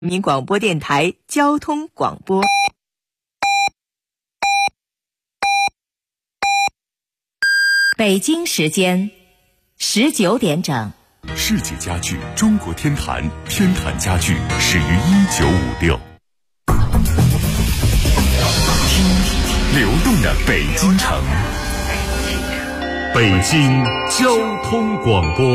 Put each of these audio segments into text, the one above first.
民广播电台交通广播。北京时间19点整。 世纪家具中国天坛，天坛家具始于1956。听流动的北京城，北京交通广播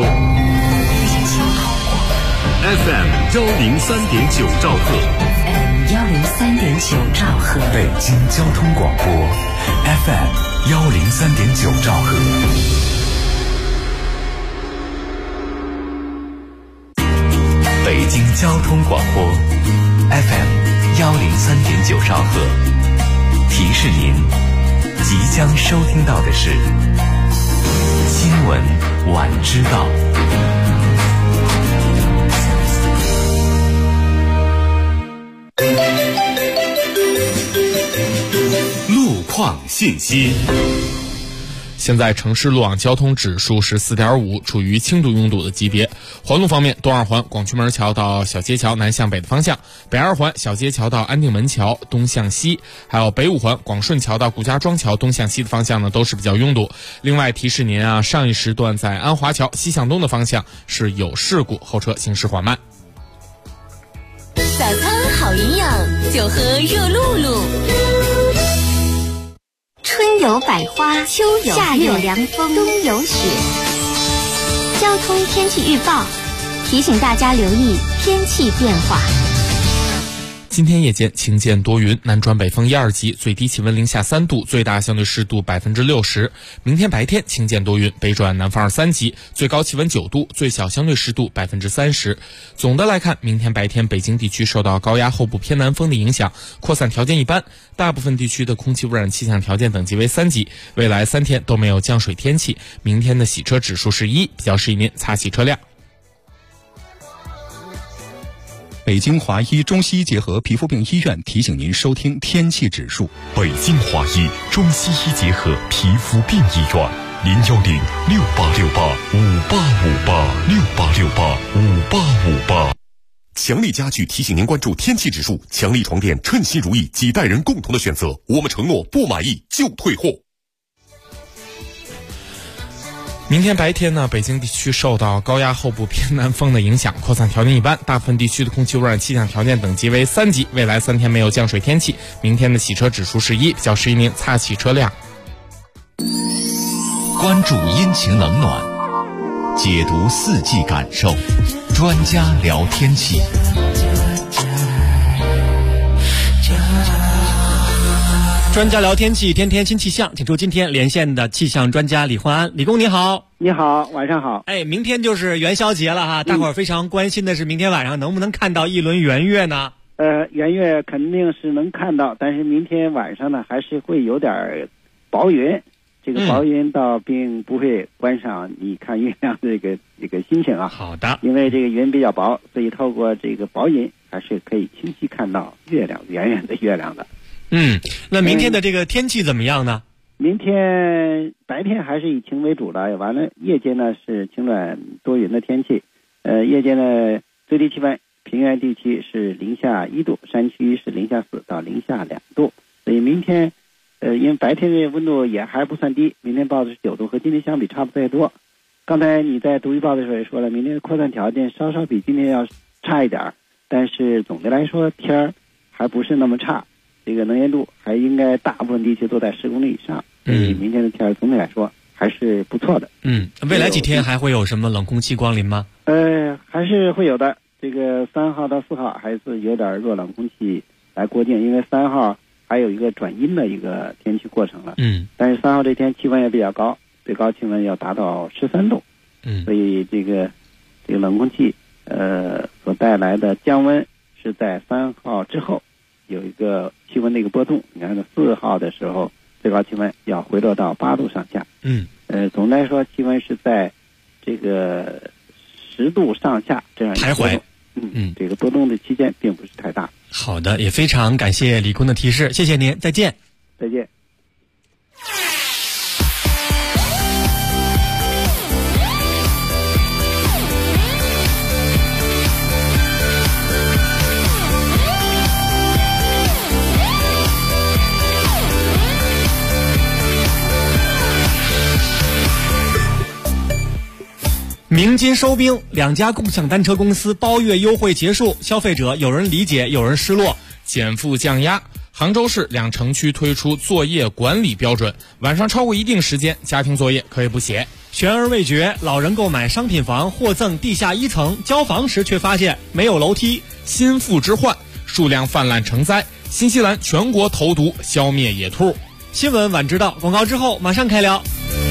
FM 103.9兆赫 103.9兆赫， 北京交通广播 FM 103.9兆赫。北京交通广播 FM 103.9兆赫，提示您即将收听到的是新闻晚知道。路况信息。 现在城市路网交通指数是 4.5， 处于轻度拥堵的级别。环路方面，东二环广渠门桥到小街桥南向北的方向，北二环小街桥到安定门桥东向西，还有北五环广顺桥到顾家庄桥东向西的方向呢，都是比较拥堵。另外提示您啊，上一时段在安华桥西向东的方向是有事故，后车行驶缓慢。 早餐好营养，就喝热露露。春有百花，秋有夏有凉风，冬有雪。交通天气预报提醒大家留意天气变化。 今天夜间晴间多云，南转北风1、2级，最低气温零下3度，最大相对湿度60%。明天白天晴间多云，北转南风2、3级，最高气温9度，最小相对湿度30%。总的来看，明天白天北京地区受到高压后部偏南风的影响，扩散条件一般，大部分地区的空气污染气象条件等级为3级。未来3天都没有降水天气，明天的洗车指数是1，比较适宜您擦洗车辆。 北京华医中西医结合皮肤病医院提醒您收听天气指数。 北京华医中西医结合皮肤病医院，0106868585858，6885858。强力家具提醒您关注天气指数，强力床垫称心如意，几代人共同的选择。我们承诺不满意就退货。 明天白天呢，北京地区受到高压后部偏南风的影响，扩散条件一般，大部分地区的空气污染气象条件等级为3级。未来3天没有降水天气，明天的洗车指数是1，比较适宜您擦洗车辆。 关注阴晴冷暖，解读四季感受，专家聊天气。 专家聊天气，天天新气象，请出今天连线的气象专家李焕安。李工你好。 你好，晚上好。 明天就是元宵节了哈，大伙儿非常关心的是明天晚上能不能看到一轮圆月呢？ 圆月肯定是能看到，但是明天晚上呢还是会有点薄云，这个薄云倒并不会关上你看月亮的这个心情啊。 好的。 因为这个云比较薄，所以透过这个薄云还是可以清晰看到月亮，圆圆的月亮的。 那明天的这个天气怎么样呢？ 明天白天还是以晴为主的，完了夜间呢是晴转多云的天气。夜间的最低气温，平原地区是零下1度，山区是零下4到零下2度。所以明天因为白天的温度也还不算低，明天报的是9度，和今天相比差不太多。刚才你在读预报的时候也说了，明天的扩散条件稍稍比今天要差一点，但是总的来说天儿还不是那么差，这个能见度还应该大部分地区都在10公里以上，所以明天的天儿总体来说还是不错的。 未来几天还会有什么冷空气光临吗？ 还是会有的。这个3号到4号还是有点弱冷空气来过境，因为3号还有一个转阴的一个天气过程了。但是3号这天气温也比较高，最高气温要达到13度。所以这个冷空气所带来的降温是在3号之后有一个气温的一个波动。你看4号的时候最高气温要回落到8度上下。总的来说气温是在这个10度上下这样一个波动。这个波动的期间并不是太大。 好的，也非常感谢李工的提示，谢谢您，再见。 再见。 鸣金收兵，两家共享单车公司包月优惠结束，消费者有人理解，有人失落。 减负降压，杭州市2城区推出作业管理标准，晚上超过一定时间，家庭作业可以不写。 悬而未决，老人购买商品房获赠地下1层，交房时却发现没有楼梯。 心腹之患，数量泛滥成灾，新西兰全国投毒消灭野兔。 新闻晚知道，广告之后马上开聊。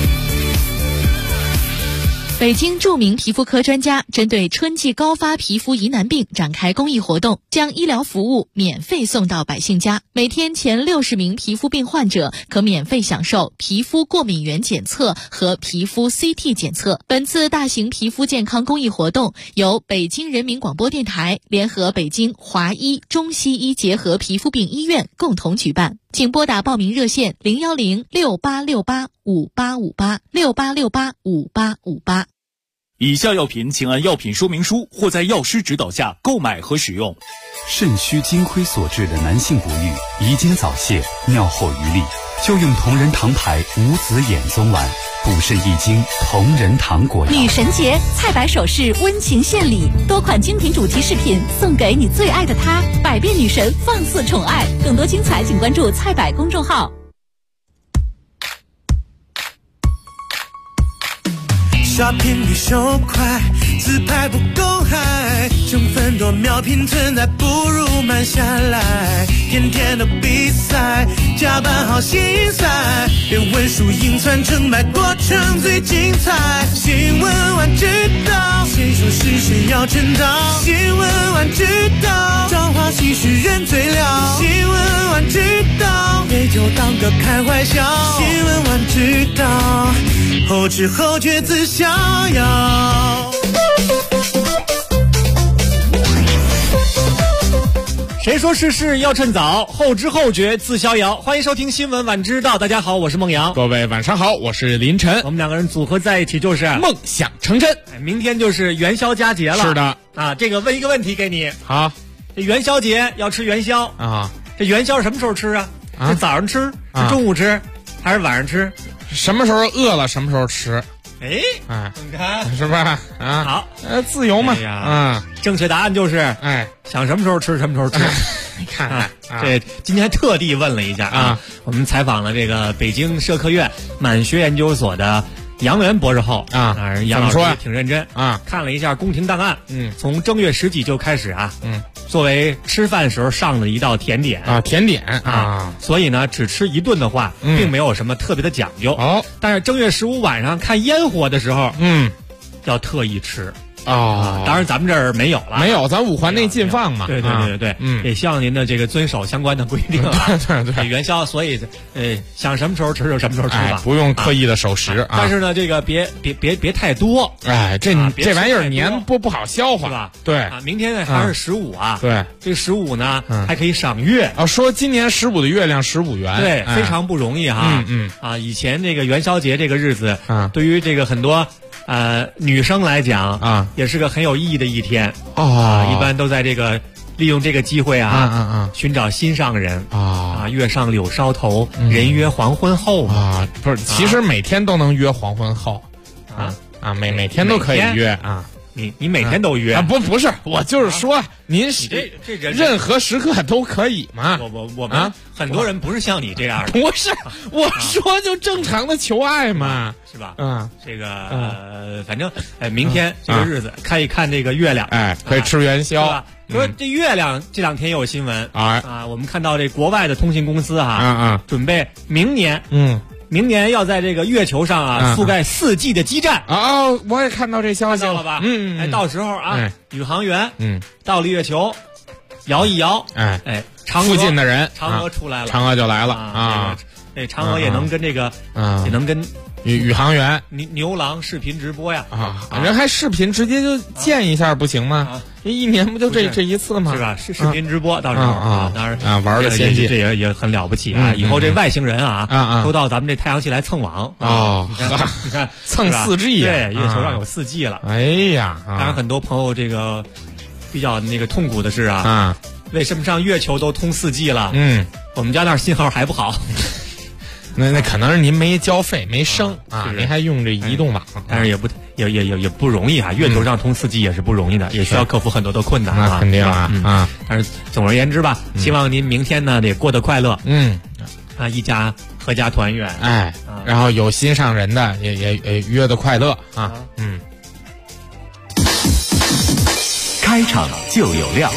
北京著名皮肤科专家针对春季高发皮肤疑难病展开公益活动，将医疗服务免费送到百姓家。每天前60名皮肤病患者可免费享受皮肤过敏原检测和皮肤 CT 检测。本次大型皮肤健康公益活动由北京人民广播电台联合北京华医中西医结合皮肤病医院共同举办。请拨打报名热线0106868585868685858。 以下药品请按药品说明书或在药师指导下购买和使用。 肾虚金亏所致的男性不育、遗精早泄、尿后余力，就用同仁堂牌无籽眼松丸，补肾益精，同仁堂果药。 女神节，菜百首饰温情献礼，多款精品主题饰品送给你最爱的他，百变女神放肆宠爱。更多精彩请关注菜百公众号。 Shopping 比手快，自拍不够嗨，成分多秒拼存在，不如慢下来。天天的比赛，加班好心塞，别问输赢算成败，过程最精彩。新闻晚知道，谁说是谁要称道？新闻晚知道，朝花夕拾人最了。新闻晚知道，别就当个开怀笑。新闻晚知道，后知后觉自逍遥。 谁说世事要趁早，后知后觉自逍遥。欢迎收听新闻晚知道，大家好，我是孟阳。 各位晚上好，我是林晨。 我们2个人组合在一起就是梦想成真。 明天就是元宵佳节了。 是的啊，这个问一个问题给你。 好， 这元宵节要吃元宵啊， 这元宵什么时候吃啊？是早上吃，是中午吃，还是晚上吃？ 什么时候饿了什么时候吃。 哎，你看是吧？啊， 好， 自由嘛。 哎呀，正确答案就是，想什么时候吃什么时候吃。 你看， 这今天特地问了一下啊，我们采访了这个北京社科院满学研究所的杨元博士后啊， 杨老师也挺认真啊， 看了一下宫廷档案，从正月10几就开始啊，作为吃饭时候上的一道甜点啊，甜点啊， 所以呢，只吃一顿的话，并没有什么特别的讲究。 哦， 但是正月15晚上看烟火的时候，要特意吃。当然咱们这儿没有了， 没有，咱5环内禁放嘛。 对，也希望您的这个遵守相关的规定啊。对，元宵，所以想什么时候吃就什么时候吃吧， 不用刻意的守时啊。 但是呢，这个别太多， 这玩意儿年不好消化， 是吧？ 对啊，明天呢还是15啊。 对， 这个15呢还可以赏月啊。说今年15的月亮15圆， 对，非常不容易哈。以前这个元宵节这个日子对于这个很多女生来讲啊， 也是个很有意义的一天哦。 一般都在这个利用这个机会寻找心上人月上柳梢头，人约黄昏后啊。不是，其实每天都能约黄昏后每天都可以约啊。 你每天都约啊？不是，我就是说，您这任何时刻都可以嘛。 我们很多人不是像你这样的。 不是，我说就正常的求爱嘛， 是吧？这个反正明天这个日子看一看这个月亮， 可以吃元宵。 说这月亮这2天也有新闻我们看到这国外的通信公司准备明年要在这个月球上覆盖4G 的基站我也看到这消息了吧？到时候宇航员到了月球，摇一摇， 附近的人嫦娥出来了， 嫦娥就来了嫦娥也能跟这个也能跟宇航员牛郎视频直播呀人还视频直接就见一下不行吗？1年不就这一次吗？ 是吧？视频直播到时候当然玩的先进， 这也很了不起以后这外星人都到咱们这太阳系来蹭网你看蹭4G 对，月球上有4G 了。 哎呀， 当然很多朋友这个比较那个痛苦的是为什么上月球都通4G 了？我们家那儿信号还不好。 那可能是您没交费没升您还用这移动网， 但是也不容易啊，月球上通4季也是不容易的，也需要克服很多的困难啊。 那肯定啊， 但是总而言之吧，希望您明天呢得过得快乐，一家阖家团圆， 然后有心上人的也约得快乐啊， 开场就有料。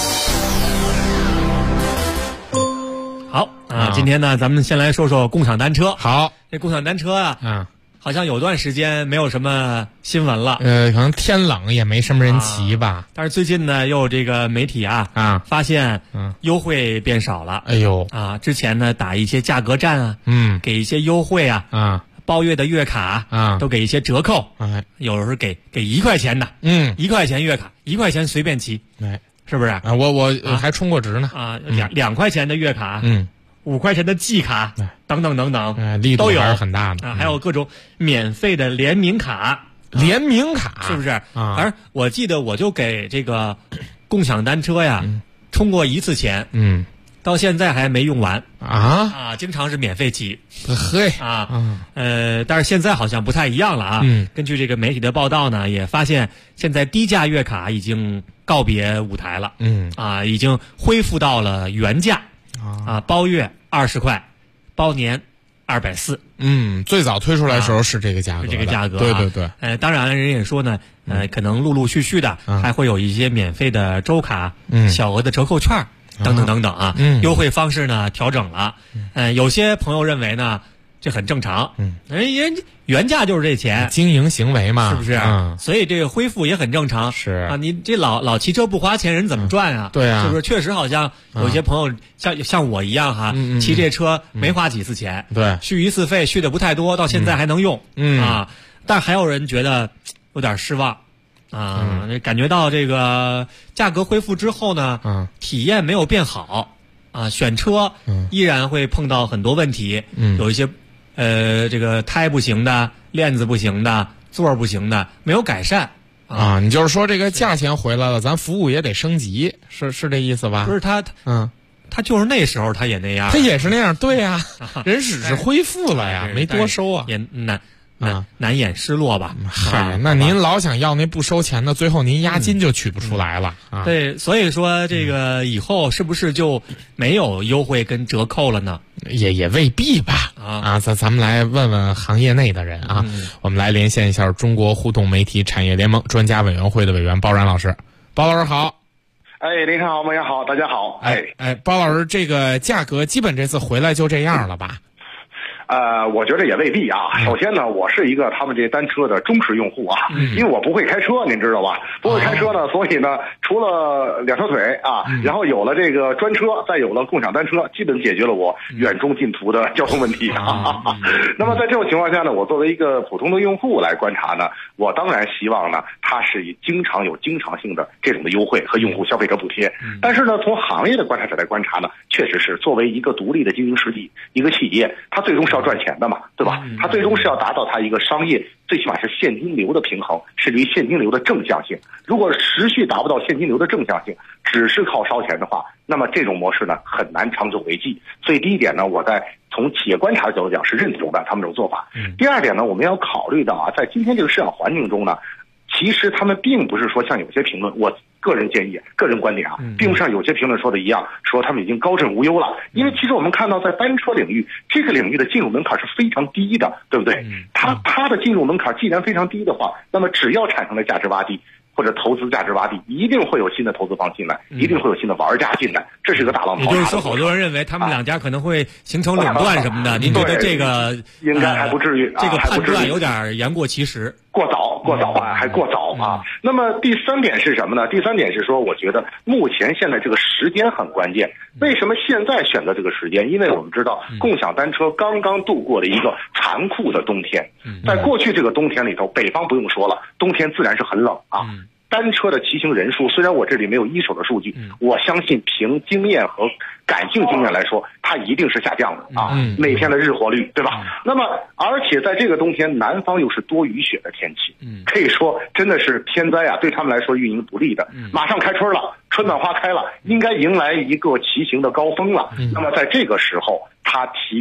好啊，今天呢，咱们先来说说共享单车。 好， 这共享单车啊，好像有段时间没有什么新闻了。 可能天冷也没什么人骑吧。 但是最近呢，又这个媒体发现优惠变少了。 哎呦之前呢打一些价格战啊，给一些优惠包月的月卡都给一些折扣。有时候给1块钱的，1块钱月卡，1块钱随便骑。是不是啊？ 我还充过值呢 2块钱的月卡，5块钱的季卡，等等等等， 力度都有， 还是很大的啊。还有各种免费的联名卡， 联名卡是不是？而我记得我就给这个共享单车呀充过1次钱，到现在还没用完经常是免费骑。 嘿但是现在好像不太一样了啊。根据这个媒体的报道呢，也发现现在低价月卡已经告别舞台了。已经恢复到了原价包月20块，包年240。 最早推出来的时候是这个价格， 这个价格。 对对对。 当然人也说呢，可能陆陆续续的还会有一些免费的周卡、小额的折扣券。等等等等啊，优惠方式呢调整了，有些朋友认为呢这很正常，人原价就是这钱， 经营行为嘛， 是不是？所以这个恢复也很正常。 是啊， 你这老骑车不花钱，人怎么赚啊？ 对啊， 是不是？确实好像有些朋友像我一样骑这车没花几次钱， 对， 续1次费续的不太多，到现在还能用，但还有人觉得有点失望。感觉到这个价格恢复之后呢，体验没有变好，选车依然会碰到很多问题，有一些这个胎不行的，链子不行的，座不行的，没有改善你就是说这个价钱回来了，咱服务也得升级，是这意思吧？ 不是他就是那时候他也那样， 他也是那样，对呀，人只是恢复了呀，没多收啊， 也难掩失落吧。 那您老想要那不收钱的，最后您押金就取不出来了。 对，所以说这个以后是不是就没有优惠跟折扣了呢？ 也未必吧。咱们来问问行业内的人啊。我们来连线一下中国互动媒体产业联盟专家委员会的委员包然老师。包老师好。 林晨好，孟阳好，大家好。 包老师，这个价格基本这次回来就这样了吧？ 我觉得也未必啊。首先呢，我是一个他们这单车的忠实用户啊，因为我不会开车，您知道吧？不会开车呢，所以呢，除了2条腿然后有了这个专车，再有了共享单车，基本解决了我远中近途的交通问题那么在这种情况下呢，我作为一个普通的用户来观察呢，我当然希望呢，它是经常性的这种的优惠和用户消费者补贴。但是呢，从行业的观察者来观察呢，确实是作为一个独立的经营实体，一个企业，它最终是要赚钱的嘛，对吧？它最终是要达到它一个商业最起码是现金流的平衡，甚至于现金流的正向性。如果持续达不到现金流的正向性，只是靠烧钱的话，那么这种模式呢很难长久为继。所以第一点呢，我在从企业观察的角度讲是认同的他们这种做法。第二点呢，我们要考虑到在今天这个市场环境中呢，其实他们并不是说像有些评论，我个人建议、个人观点并不像有些评论说的一样，说他们已经高枕无忧了。因为其实我们看到在单车领域，这个领域的进入门槛是非常低的，对不对？它的进入门槛既然非常低的话，那么只要产生了价值洼地或者投资价值洼地，一定会有新的投资方进来，一定会有新的玩家进来，这是一个大浪淘沙。 也就是说，好多人认为他们两家可能会形成垄断什么的。您觉得这个应该还不至于？ 这个判断有点言过其实， 过早还过早啊。那么第三点是什么呢？第三点是说，我觉得目前现在这个时间很关键。为什么现在选择这个时间？因为我们知道共享单车刚刚度过了一个残酷的冬天。在过去这个冬天里头，北方不用说了，冬天自然是很冷单车的骑行人数，虽然我这里没有一手的数据，我相信凭经验和感性经验来说，它一定是下降的每天的日活率，对吧？那么而且在这个冬天，南方又是多雨雪的天气，可以说真的是天灾对他们来说运营不利的。马上开春了，春暖花开了，应该迎来一个骑行的高峰了。那么在这个时候，它提高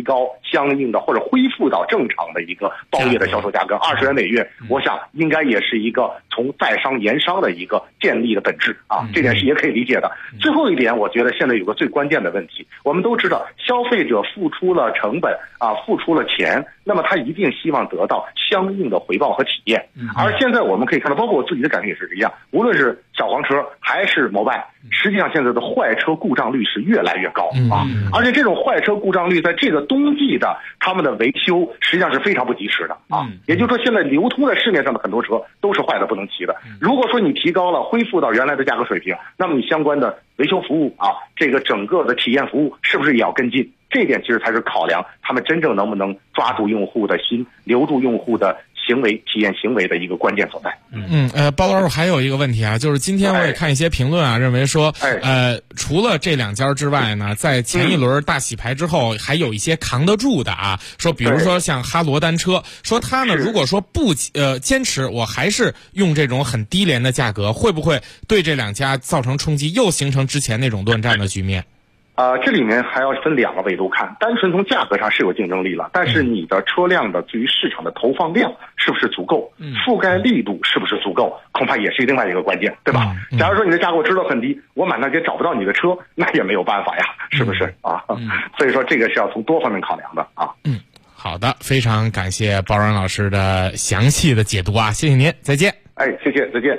相应的或者恢复到正常的一个包月的销售价格，20元每月，我想应该也是一个从在商言商的一个建立的本质啊，这点是也可以理解的。最后一点，我觉得现在有个最关键的问题，我们都知道消费者付出了成本啊，付出了钱，那么他一定希望得到相应的回报和体验。而现在我们可以看到，包括我自己的感觉也是一样，无论是小黄车还是摩拜，实际上现在的坏车故障率是越来越高啊，而且这种坏车故障率在这个冬季的他们的维修实际上是非常不及时的啊。也就是说，现在流通在市面上的很多车都是坏的不能骑的。如果说你提高了，恢复到原来的价格水平，那么你相关的维修服务啊，这个整个的体验服务是不是也要跟进？这一点其实才是考量他们真正能不能抓住用户的心，留住用户的行为体验行为的一个关键所在。 包老师还有一个问题啊，就是今天我也看一些评论啊，认为说，除了这2家之外呢，在前一轮大洗牌之后，还有一些扛得住的啊，说比如说像哈罗单车，说他呢如果说不坚持，我还是用这种很低廉的价格，会不会对这2家造成冲击，又形成之前那种乱战的局面？ 这里面还要分2个维度看，单纯从价格上是有竞争力了，但是你的车辆的对于市场的投放量是不是足够，覆盖力度是不是足够，恐怕也是另外一个关键，对吧？假如说你的价格知道很低，我满大街找不到你的车，那也没有办法呀，是不是啊？所以说这个是要从多方面考量的啊。 好的，非常感谢包然老师的详细的解读啊，谢谢您，再见。 谢谢，再见。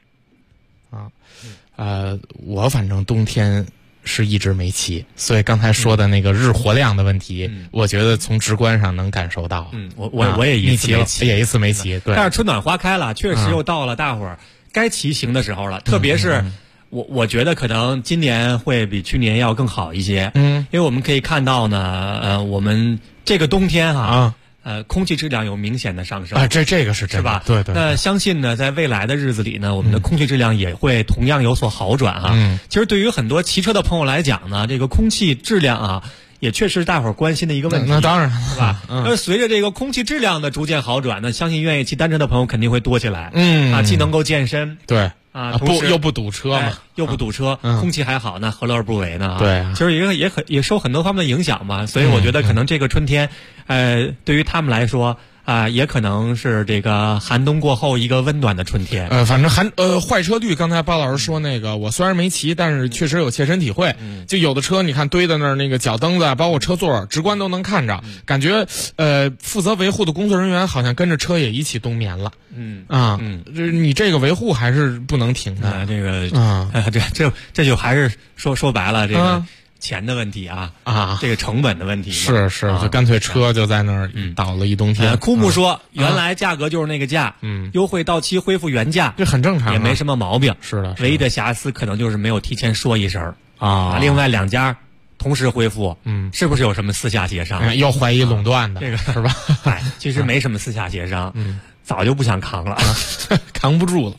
我反正冬天是一直没骑，所以刚才说的那个日活量的问题，我觉得从直观上能感受到。 我也一次没骑，对。 但是春暖花开了，确实又到了大伙儿该骑行的时候了。特别是我觉得可能今年会比去年要更好一些。因为我们可以看到呢，我们这个冬天空气质量有明显的上升这个是真的， 是吧？ 对对。 那相信呢，在未来的日子里呢，我们的空气质量也会同样有所好转啊。其实对于很多骑车的朋友来讲呢，这个空气质量啊，也确实是大伙儿关心的一个问题。 那当然是吧？那随着这个空气质量的逐渐好转呢，相信愿意骑单车的朋友肯定会多起来。既能够健身， 对。 同时又不堵车嘛， 又不堵车，空气还好，那何乐而不为呢？ 对， 其实也受很多方面的影响嘛，所以我觉得可能这个春天，对于他们来说也可能是这个寒冬过后一个温暖的春天。 反正坏车率，刚才包老师说那个，我虽然没骑，但是确实有切身体会。就有的车你看堆在那儿，那个脚蹬子包括车座，直观都能看着，感觉负责维护的工作人员好像跟着车也一起冬眠了。你这个维护还是不能停的。 这就还是说白了这个。钱的问题这个成本的问题是就干脆车就在那儿倒了一冬天。 枯木说原来价格就是那个价，优惠到期恢复原价， 这很正常， 也没什么毛病。 是的， 唯一的瑕疵可能就是没有提前说一声另外2家同时恢复，是不是有什么私下协商？ 要怀疑垄断的， 这个是吧？ 其实没什么私下协商，早就不想扛了， 扛不住了。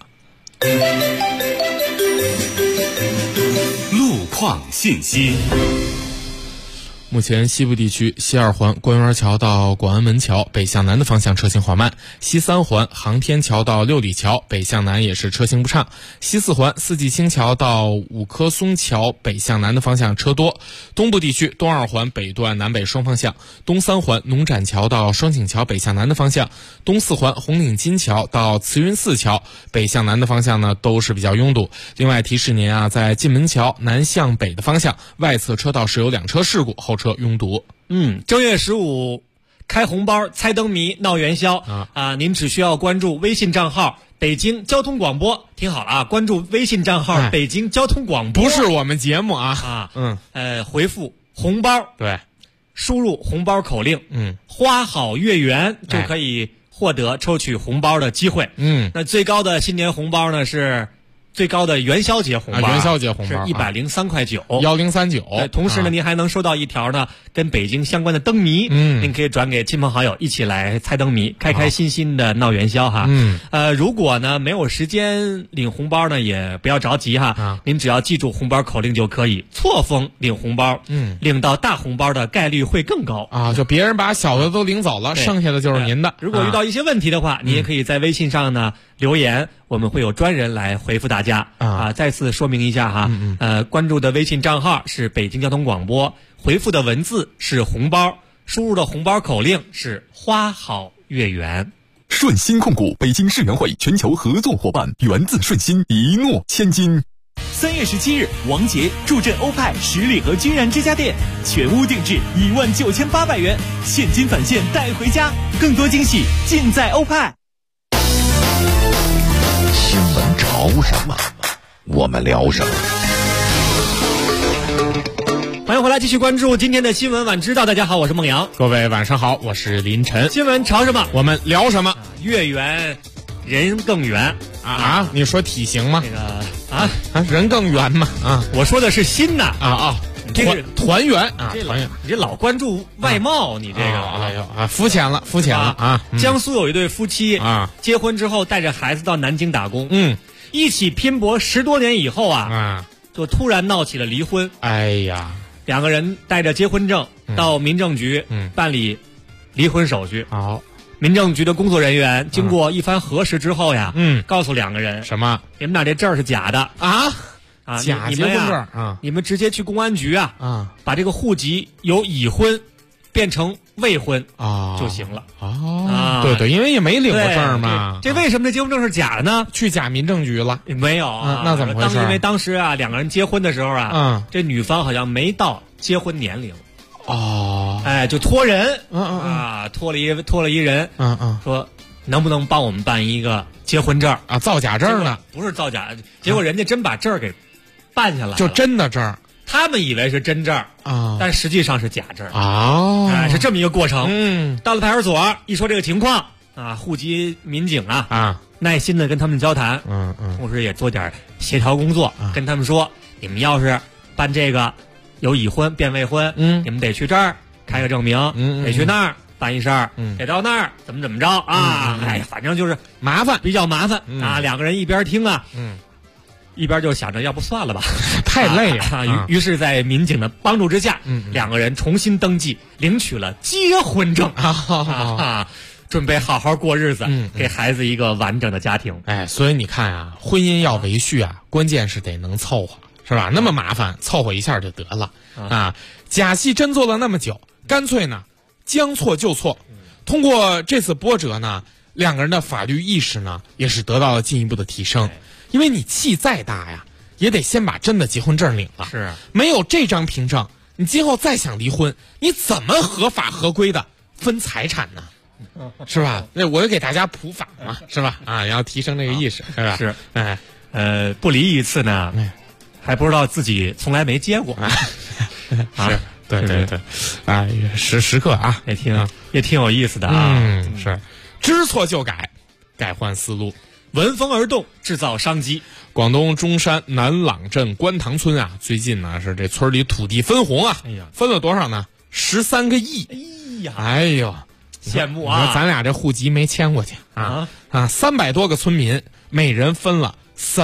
路况信息。 目前西部地区西2环官园桥到广安门桥北向南的方向车行缓慢，西3环航天桥到六里桥北向南也是车行不畅，西4环四季青桥到五棵松桥北向南的方向车多。东部地区东2环北段南北双方向，东3环农展桥到双井桥北向南的方向，东4环红岭金桥到慈云寺桥北向南的方向呢都是比较拥堵。另外提示您在进门桥南向北的方向外侧车道是有2车事故，后车拥堵。 正月15开红包猜灯谜闹元宵您只需要关注微信账号北京交通广播，听好了关注微信账号北京交通广播， 不是我们节目回复红包， 对， 输入红包口令花好月圆就可以获得抽取红包的机会。那最高的新年红包呢是最高的元宵节红包， 元宵节红包是103.9块 1039。 同时呢，您还能收到一条呢跟北京相关的灯谜，您可以转给亲朋好友一起来猜灯谜，开开心心的闹元宵哈。如果呢没有时间领红包呢，也不要着急哈，您只要记住红包口令就可以，错峰领红包，领到大红包的概率会更高就别人把小的都领走了，剩下的就是您的。 如果遇到一些问题的话，你也可以在微信上呢留言，我们会有专人来回复大家再次说明一下哈，关注的微信账号是北京交通广播，回复的文字是红包， 输入的红包口令是花好月圆。 顺鑫控股北京世园会全球合作伙伴，源自顺鑫，一诺千金。 3月17日，王杰助阵欧派十里河君然之家店，全屋定制19800元，现金返现带回家，更多惊喜尽在欧派。 新闻潮什么，我们聊什么。 欢迎回来，继续关注今天的新闻晚知道。大家好，我是孟阳。 各位晚上好，我是林晨。 新闻潮什么， 我们聊什么？ 月圆人更圆啊！你说体型吗？ 这个人更圆吗？ 我说的是心呐这个团圆团圆。你这老关注外貌，你这个肤浅了啊！ 江苏有一对夫妻结婚之后带着孩子到南京打工，一起拼搏10多年以后就突然闹起了离婚。 哎呀！ 两个人带着结婚证到民政局办理离婚手续。 好， 民政局的工作人员经过一番核实之后告诉两个人什么？ 你们俩这证是假的假结婚证你们直接去公安局把这个户籍由已婚变成未婚就行了。 对，因为也没领过证嘛。 这为什么这结婚证是假的呢？ 去假民政局了？ 没有那怎么回事？ 因为当时两个人结婚的时候这女方好像没到结婚年龄就托人托了一人说能不能帮我们办一个结婚证造假证呢？ 不是造假，结果人家真把证给办下来了， 就真的证。 他们以为是真证但实际上是假证是这么一个过程。到了派出所一说这个情况户籍民警耐心的跟他们交谈，同时也做点协调工作，跟他们说你们要是办这个由已婚变未婚你们得去这儿开个证明，得去那儿办一声，得到那儿怎么着反正就是麻烦， 比较麻烦两个人一边听一边就想着要不算了吧， 太累了于是在民警的帮助之下两个人重新登记领取了结婚证准备好好过日子给孩子一个完整的家庭。 所以你看婚姻要维续关键是得能凑合，是吧？那么麻烦凑合一下就得了假戏真做了那么久，干脆呢将错就错。通过这次波折呢，两个人的法律意识呢也是得到了进一步的提升。因为你气再大也得先把真的结婚证领了。 是没有这张凭证，你今后再想离婚，你怎么合法合规的分财产呢？是吧？那我就给大家普法嘛，是吧？要提升这个意识，是吧？ 是，不离一次呢，还不知道自己从来没结过是，对，时刻也挺有意思的是，知错就改，改换思路。 闻风而动，制造商机。 广东中山南朗镇观塘村最近呢是这村里土地分红分了多少呢？13个亿。哎呦， 羡慕咱俩这户籍没迁过去300多个村民，每人分了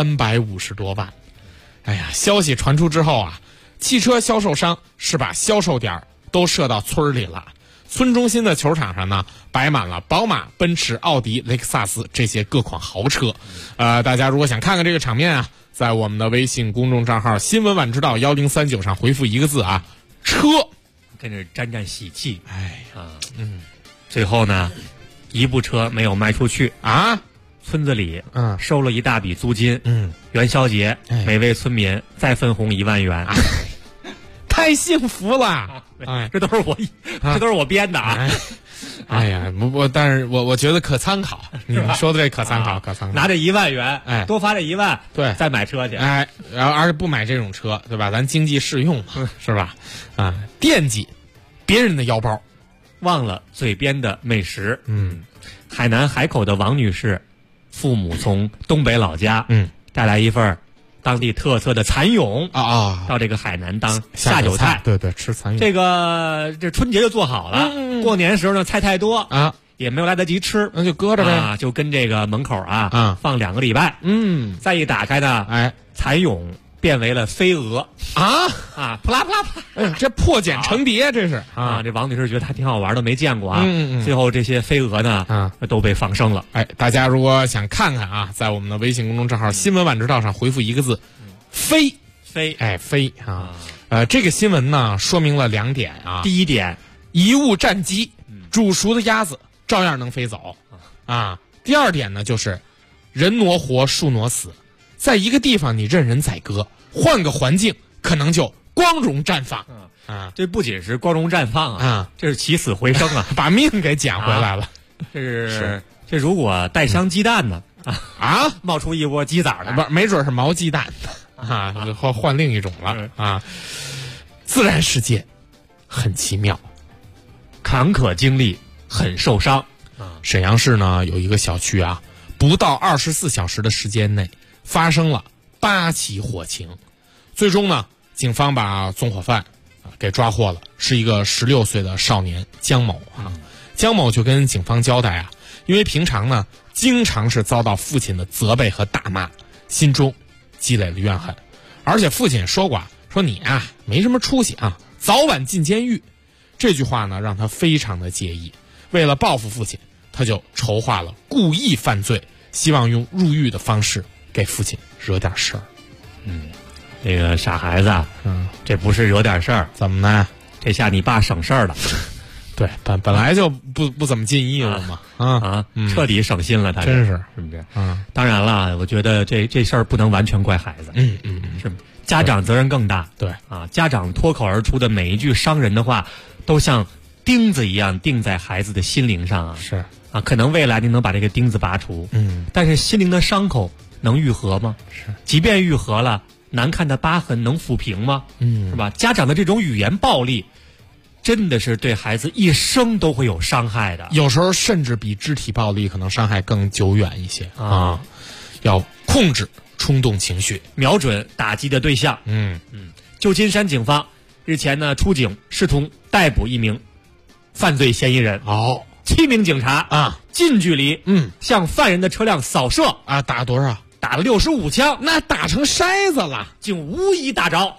350多万。哎呀，消息传出之后汽车销售商是把销售点都设到村里了。村中心的球场上呢，摆满了宝马、奔驰、奥迪、雷克萨斯这些各款豪车。大家如果想看看这个场面在我们的微信公众账号新闻晚知道1039上回复一个字车， 跟着沾喜气。最后呢一部车没有卖出去村子里收了一大笔租金元宵节每位村民再分红1万元太幸福了！ 这都是我编的哎呀，但是我觉得可参考。你说的这可参考，可参考。 拿这1万元，多发这1万， 对， 再买车去， 然后而且不买这种车，对吧？咱经济适用嘛，是吧？惦记别人的腰包， 忘了嘴边的美食。海南海口的王女士，父母从东北老家带来一份当地特色的蚕蛹到这个海南当下酒菜， 对，吃蚕蛹。 这春节就做好了，过年时候呢菜太多也没有来得及吃， 那就搁着呗， 就跟这个门口放2个礼拜，再一打开呢，蚕蛹变为了飞蛾扑啦扑啦扑啦， 这破茧成蝶，这是这王女士觉得还挺好玩的，没见过最后这些飞蛾呢都被放生了。 大家如果想看看在我们的微信公众账号新闻晚知道上回复一个字飞，飞这个新闻呢说明了2点第一点， 贻误战机，煮熟的鸭子照样能飞走啊。第二点呢，就是人挪活，树挪死，在一个地方你任人宰割，换个环境可能就光荣绽放啊。 这不仅是光荣绽放啊，这是起死回生啊， 把命给捡回来了。 这如果带箱鸡蛋呢冒出一窝鸡崽来， 不，没准是毛鸡蛋换另一种了啊。自然世界很奇妙， 坎坷经历很受伤。 沈阳市呢有一个小区啊，不到24小时的时间内发生了8起火情，最终呢，警方把纵火犯给抓获了，是一个16岁的少年姜某啊。姜某就跟警方交代啊，因为平常呢经常是遭到父亲的责备和大骂，心中积累了怨恨，而且父亲说过，说你啊没什么出息啊，早晚进监狱。这句话呢让他非常的介意，为了报复父亲，他就筹划了故意犯罪，希望用入狱的方式给父亲惹点事儿。 这个傻孩子，这不是惹点事儿， 怎么呢？ 这下你爸省事儿了。 对，本来就不怎么尽义了嘛， 彻底省心了，他真是不是？当然了，我觉得这事儿不能完全怪孩子，是家长责任更大。 对家长脱口而出的每一句伤人的话，都像钉子一样钉在孩子的心灵上啊。 是可能未来你能把这个钉子拔除，但是心灵的伤口能愈合吗？ 是， 即便愈合了，难看的疤痕能抚平吗？是吧？家长的这种语言暴力，真的是对孩子一生都会有伤害的， 有时候甚至比肢体暴力可能伤害更久远一些啊。要控制冲动情绪， 瞄准打击的对象。旧金山警方日前呢出警，试图逮捕一名犯罪嫌疑人。7名警察近距离向犯人的车辆扫射打多少？ 打了65枪， 那打成筛子了， 竟无一打着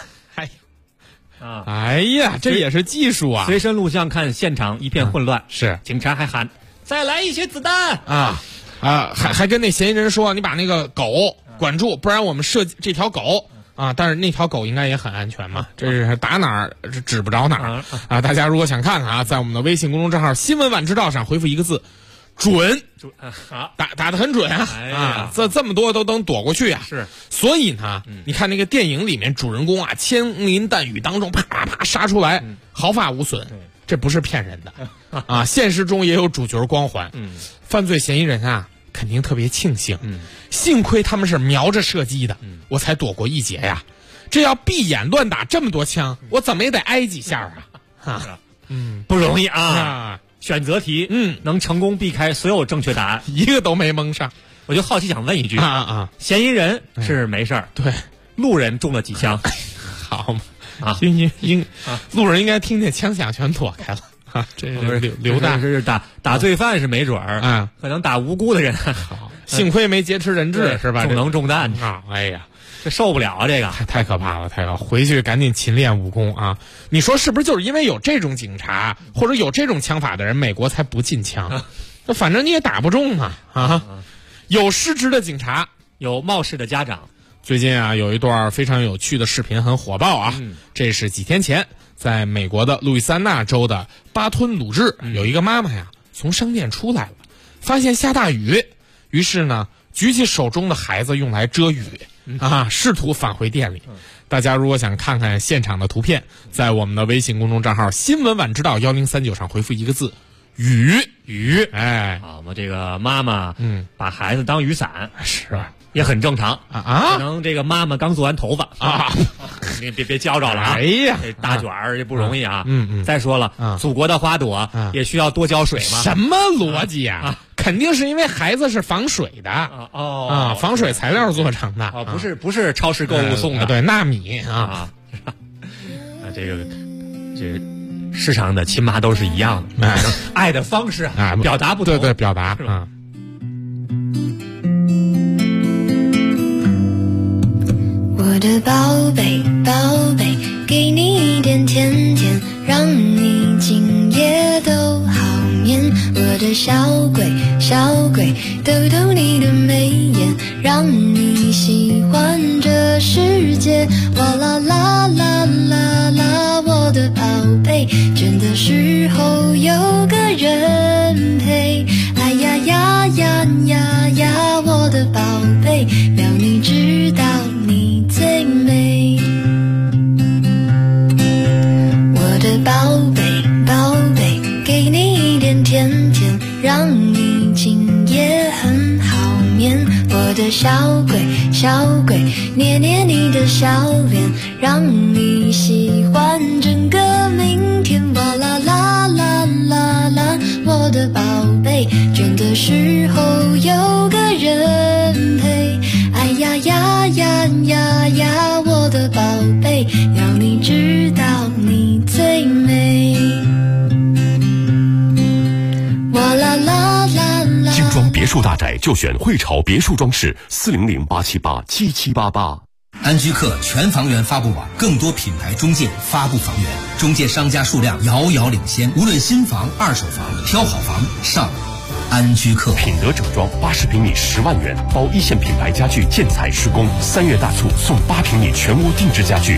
哎呀，这也是技术啊！ 随身录像看现场一片混乱， 是警察还喊再来一些子弹还跟那嫌疑人说，你把那个狗管住，不然我们射这条狗但是那条狗应该也很安全嘛，这是打哪儿指不着哪儿大家如果想看看在我们的微信公众账号新闻晚知道上回复一个字准，打得很准这么多都能躲过去是， 所以呢你看那个电影里面主人公枪林弹雨当中啪啪啪杀出来毫发无损，这不是骗人的现实中也有主角光环。犯罪嫌疑人肯定特别庆幸，幸亏他们是瞄着射击的，我才躲过一劫呀。这要闭眼乱打这么多枪，我怎么也得挨几下不容易选择题能成功避开所有正确答案， 一个都没蒙上。 我就好奇想问一句嫌疑人是没事儿， 对， 路人中了几枪好嘛路人应该听见枪响全躲开了这是刘大是打罪犯是没准儿可能打无辜的人好，幸亏没劫持人质是吧？ 重能重弹哎呀， 这受不了这个太可怕了，回去赶紧勤练武功你说是不是？就是因为有这种警察或者有这种枪法的人，美国才不禁枪反正你也打不中有失职的警察， 有冒失的家长。 最近有一段非常有趣的视频很火爆这是几天前在美国的路易斯安那州的巴吞鲁治有一个妈妈从商店出来了，发现下大雨，于是呢举起手中的孩子用来遮雨试图返回店里。大家如果想看看现场的图片，在我们的微信公众账号新闻晚知道1039上回复一个字雨。 我们这个妈妈把孩子当雨伞是也很正常可能这个妈妈刚做完头发你别教着了哎呀， 这大卷儿也不容易再说了祖国的花朵也需要多浇水嘛。 什么逻辑肯定是因为孩子是防水的防水材料做成的不是超市购物送的对纳米这世上的亲妈都是一样的爱的方式表达不同对表达我的宝贝宝贝，给你一点甜甜，让你今夜都好眠。我的小鬼小鬼，逗逗你的眉眼，让你喜欢这世界。哇啦啦啦啦啦，我的宝贝，真的是捏捏你的笑脸，让你喜欢整个明天。哇啦啦啦啦啦，我的宝贝，倦的时候有个人陪。哎呀呀呀呀呀，我的宝贝，要你知道你最美。哇啦啦啦啦， 精装别墅大宅就选汇潮别墅装饰，400-878-7788。 安居客全房源发布网，更多品牌中介发布房源，中介商家数量遥遥领先。无论新房、二手房，挑好房上安居客。 品德整装80平米10万元，包一线品牌家具建材施工，3月大促送8平米全屋定制家具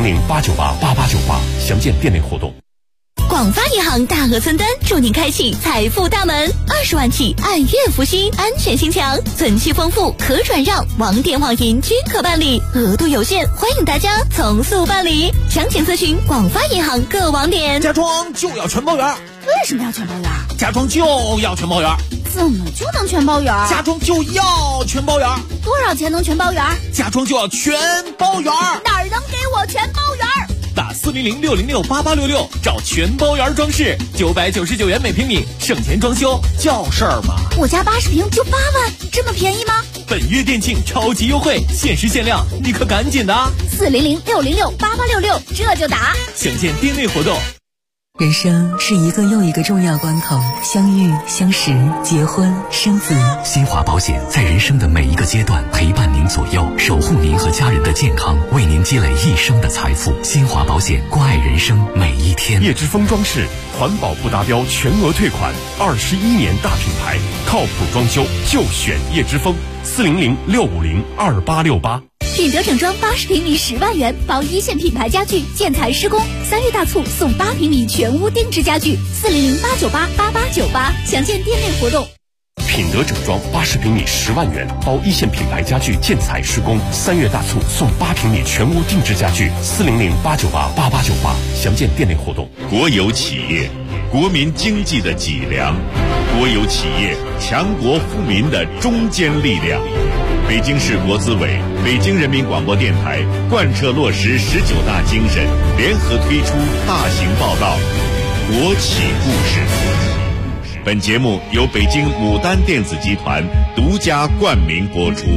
，400-898-8898，详见店内活动。 广发银行大额存单，祝您开启财富大门，20万起按月付息，安全性强，存期丰富，可转让，网点网银均可办理，额度有限，欢迎大家从速办理。详情咨询广发银行各网点。 家装就要全包圆。 为什么要全包圆？ 家装就要全包圆。 怎么就能全包圆？ 家装就要全包圆。 多少钱能全包圆？ 家装就要全包圆。 哪儿能给我全包圆？ 打400-606-8866找全包圆装饰，999元每平米，省钱装修叫事儿吗？ 我家80平就8万，这么便宜吗？ 本月店庆超级优惠，限时限量，你可赶紧的 ！400-606-8866，这就打。 详见店内活动。 人生是一个又一个重要关口，相遇、相识、结婚、生子。 新华保险在人生的每一个阶段陪伴您左右，守护您和家人的健康，为您积累一生的财富。新华保险，关爱人生每一天。 叶之峰装饰，环保不达标全额退款，21年大品牌，靠谱装修就选叶之峰，400-650-2868。 品德整装80平米10万元，包一线品牌家具建材施工，3月大促送8平米全屋定制家具，400-898-8898，详见店内活动。 品德整装80平米10万元，包一线品牌家具建材施工，3月大促送8平米全屋定制家具，400-898-8898，详见店内活动。 国有企业，国民经济的脊梁；国有企业，强国富民的中坚力量。北京市国资委、北京人民广播电台贯彻落实19大精神，联合推出大型报道《国企故事》。本节目由北京牡丹电子集团独家冠名播出。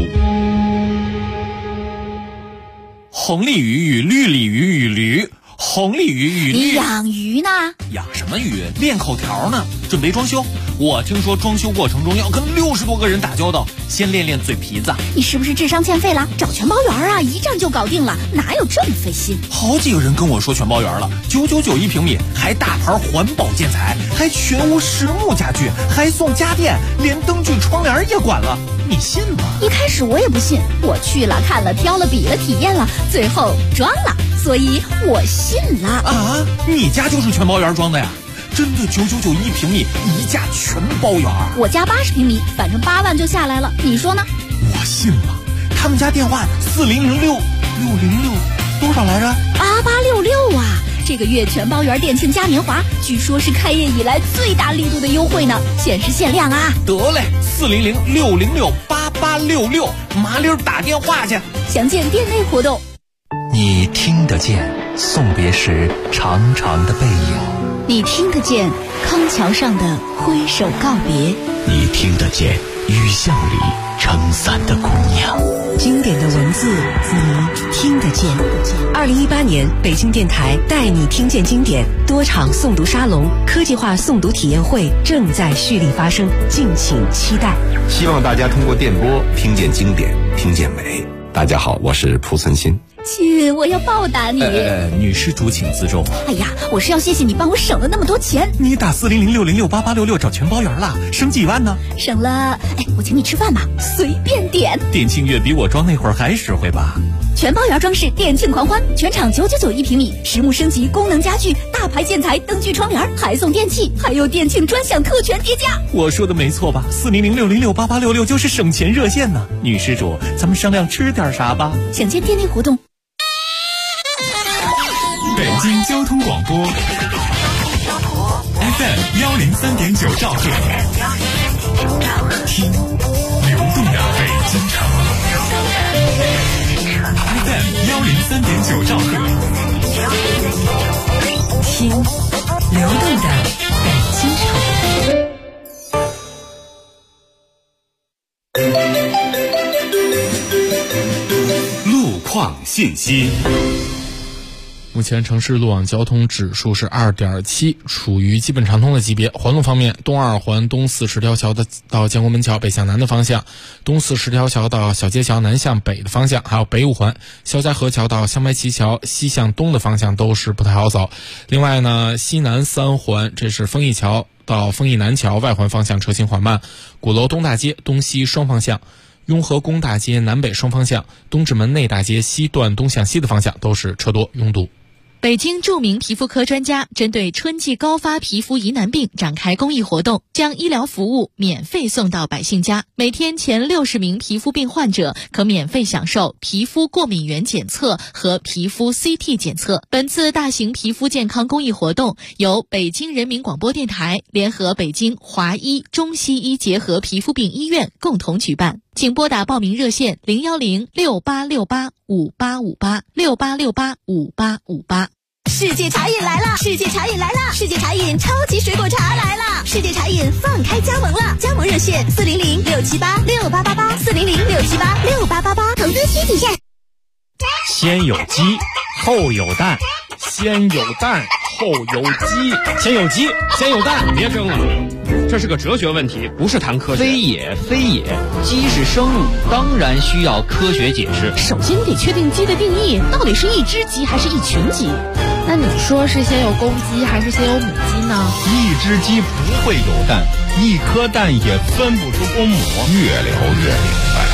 红鲤鱼与绿鲤鱼与驴，红鲤鱼与绿。 你养鱼呢？ 养什么鱼？练口条呢，准备装修。我听说装修过程中要跟60多个人打交道，先练练嘴皮子。 你是不是智商欠费了？找全包圆啊，一站就搞定了，哪有这么费心？ 好几个人跟我说全包圆了，999一平米，还大牌环保建材，还全屋实木家具，还送家电，连灯具窗帘也管了，你信吗？ 一开始我也不信，我去了看了挑了比了体验了，最后装了，所以我信了。 啊，你家就是全包圆装的呀？真的999一平米，一价全包圆。 我家80平米，反正8万就下来了，你说呢？ 我信了。他们家电话4006606多少来着 ？8866啊！这个月全包圆店庆嘉年华，据说是开业以来最大力度的优惠呢，限时限量啊！ 得嘞，400-606-8866，麻溜打电话去。 详见店内活动。 你听得见送别时长长的背影， 你听得见康桥上的挥手告别， 你听得见雨巷里撑伞的姑娘。 经典的文字，你听得见。2018年北京电台带你听见经典多场诵读沙龙、科技化诵读体验会正在蓄力发生，敬请期待。 希望大家通过电波听见经典，听见美。大家好，我是蒲存昕。 亲，我要报答你。 女施主请自重。 哎呀，我是要谢谢你帮我省了那么多钱。 你打400-606-8866找全包圆了，省几万呢？ 省了，我请你吃饭吧，随便点。 店庆月比我装那会儿还实惠吧？ 全包圆装饰店庆狂欢，全场999一平米，实木升级功能家具，大牌建材，灯具窗帘，还送电器，还有店庆专享特权叠加。 我说的没错吧？400-606-8866就是省钱热线呢。女施主，咱们商量吃点啥吧？ 想见店内活动。 北京交通广播 FM 103.9兆赫，听流动的北京城。 103.9兆赫， 听流动的北京城。 路况信息。 目前城市路网交通指数是 2.7， 处于基本畅通的级别。环路方面，东二环东四十条桥到建国门桥北向南的方向，东四十条桥到小街桥南向北的方向，还有北五环肖家河桥到香白旗桥西向东的方向都是不太好走。另外呢，西南三环，这是丰益桥到丰益南桥外环方向车行缓慢，鼓楼东大街东西双方向，雍和宫大街南北双方向，东直门内大街西段东向西的方向都是车多拥堵。 北京著名皮肤科专家针对春季高发皮肤疑难病展开公益活动，将医疗服务免费送到百姓家。每天前60名皮肤病患者可免费享受皮肤过敏原检测和皮肤 CT 检测。本次大型皮肤健康公益活动由北京人民广播电台联合北京华医中西医结合皮肤病医院共同举办。请拨打报名热线01068685858，68685858。 世界茶饮来了！世界茶饮来了！世界茶饮超级水果茶来了！世界茶饮放开加盟了！加盟热线400-678-6888，400-678-6888，投资需体现。 先有鸡，后有蛋； 先有蛋，后有鸡； 先有鸡，先有蛋。别争了，这是个哲学问题，不是谈科学。 非也，非也，鸡是生物，当然需要科学解释。 首先得确定鸡的定义，到底是一只鸡还是一群鸡？那你说是先有公鸡还是先有母鸡呢？ 一只鸡不会有蛋，一颗蛋也分不出公母。越聊越明白。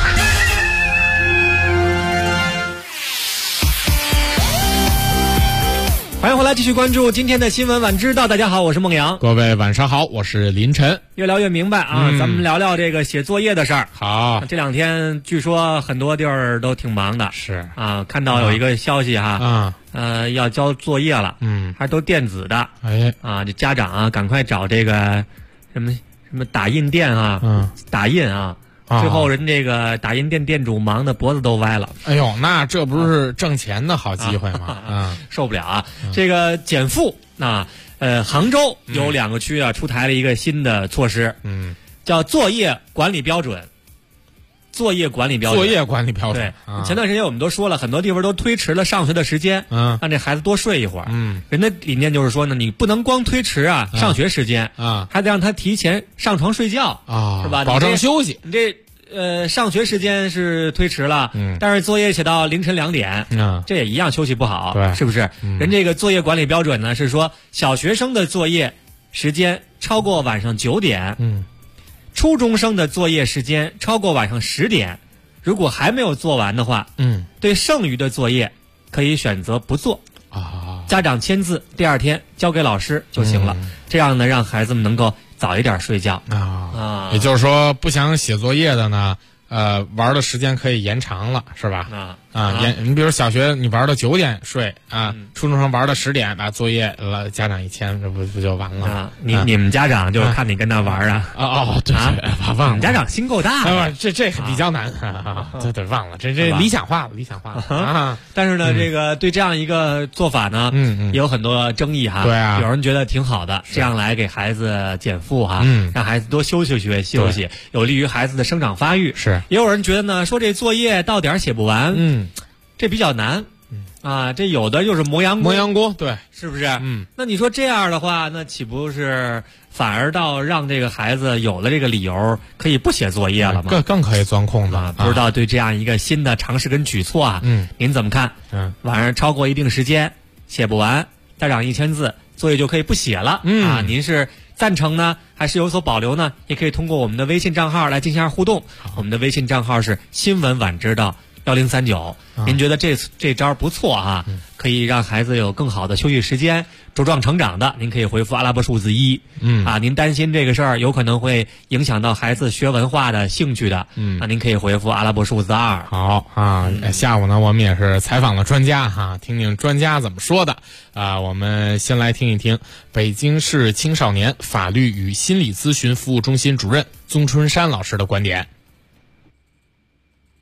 欢迎回来，继续关注今天的新闻晚知道。大家好，我是孟阳。 各位晚上好，我是林晨。 越聊越明白啊，咱们聊聊这个写作业的事儿。 好， 这两天据说很多地儿都挺忙的。 是啊，看到有一个消息哈，要交作业了，还都电子的。 哎， 这家长啊，赶快找这个什么打印店啊，打印啊。最后人这个打印店店主忙得脖子都歪了。 哎呦，那这不是挣钱的好机会吗？ 受不了啊！这个减负杭州有2个区啊，出台了一个新的措施，叫作业管理标准。作业管理标准。对，前段时间我们都说了，很多地方都推迟了上学的时间，让这孩子多睡一会儿。人的理念就是说呢，你不能光推迟上学时间还得让他提前上床睡觉是吧？ 保证休息。 你这上学时间是推迟了，但是作业写到凌晨2点，这也一样休息不好， 对， 是不是？人这个作业管理标准呢是说，小学生的作业时间超过晚上9点，初中生的作业时间超过晚上10点，如果还没有做完的话，对剩余的作业可以选择不做家长签字，第2天交给老师就行了。这样呢，让孩子们能够早一点睡觉也就是说，不想写作业的呢，玩的时间可以延长了，是吧？你比如小学你玩到9点睡初中生玩到10点，把作业家长一签，这不就完了？ 你们家长就是看你跟那玩对，忘了。 你家长心够大这比较难对，忘了，这理想化了但是呢，这个对这样一个做法呢，也有很多争议哈。 对啊， 有人觉得挺好的，这样来给孩子减负哈，让孩子多休息，有利于孩子的生长发育。 是， 也有人觉得呢，说这作业到点写不完，这比较难，这有的就是磨洋锅，对， 是不是？那你说这样的话，那岂不是反而到让这个孩子有了这个理由可以不写作业了吗？ 更可以钻空子。 不知道对这样一个新的尝试跟举措您怎么看？晚上超过一定时间写不完，家长一签字，作业就可以不写了。您是赞成呢，还是有所保留呢？也可以通过我们的微信账号来进行下互动。我们的微信账号是新闻晚知道1039。您觉得这招不错可以让孩子有更好的休息时间，茁壮成长的，您可以回复阿拉伯数字1。您担心这个事儿有可能会影响到孩子学文化的兴趣的，您可以回复阿拉伯数字2。 好下午呢，我们也是采访了专家听听专家怎么说的我们先来听一听北京市青少年法律与心理咨询服务中心主任宗春山老师的观点。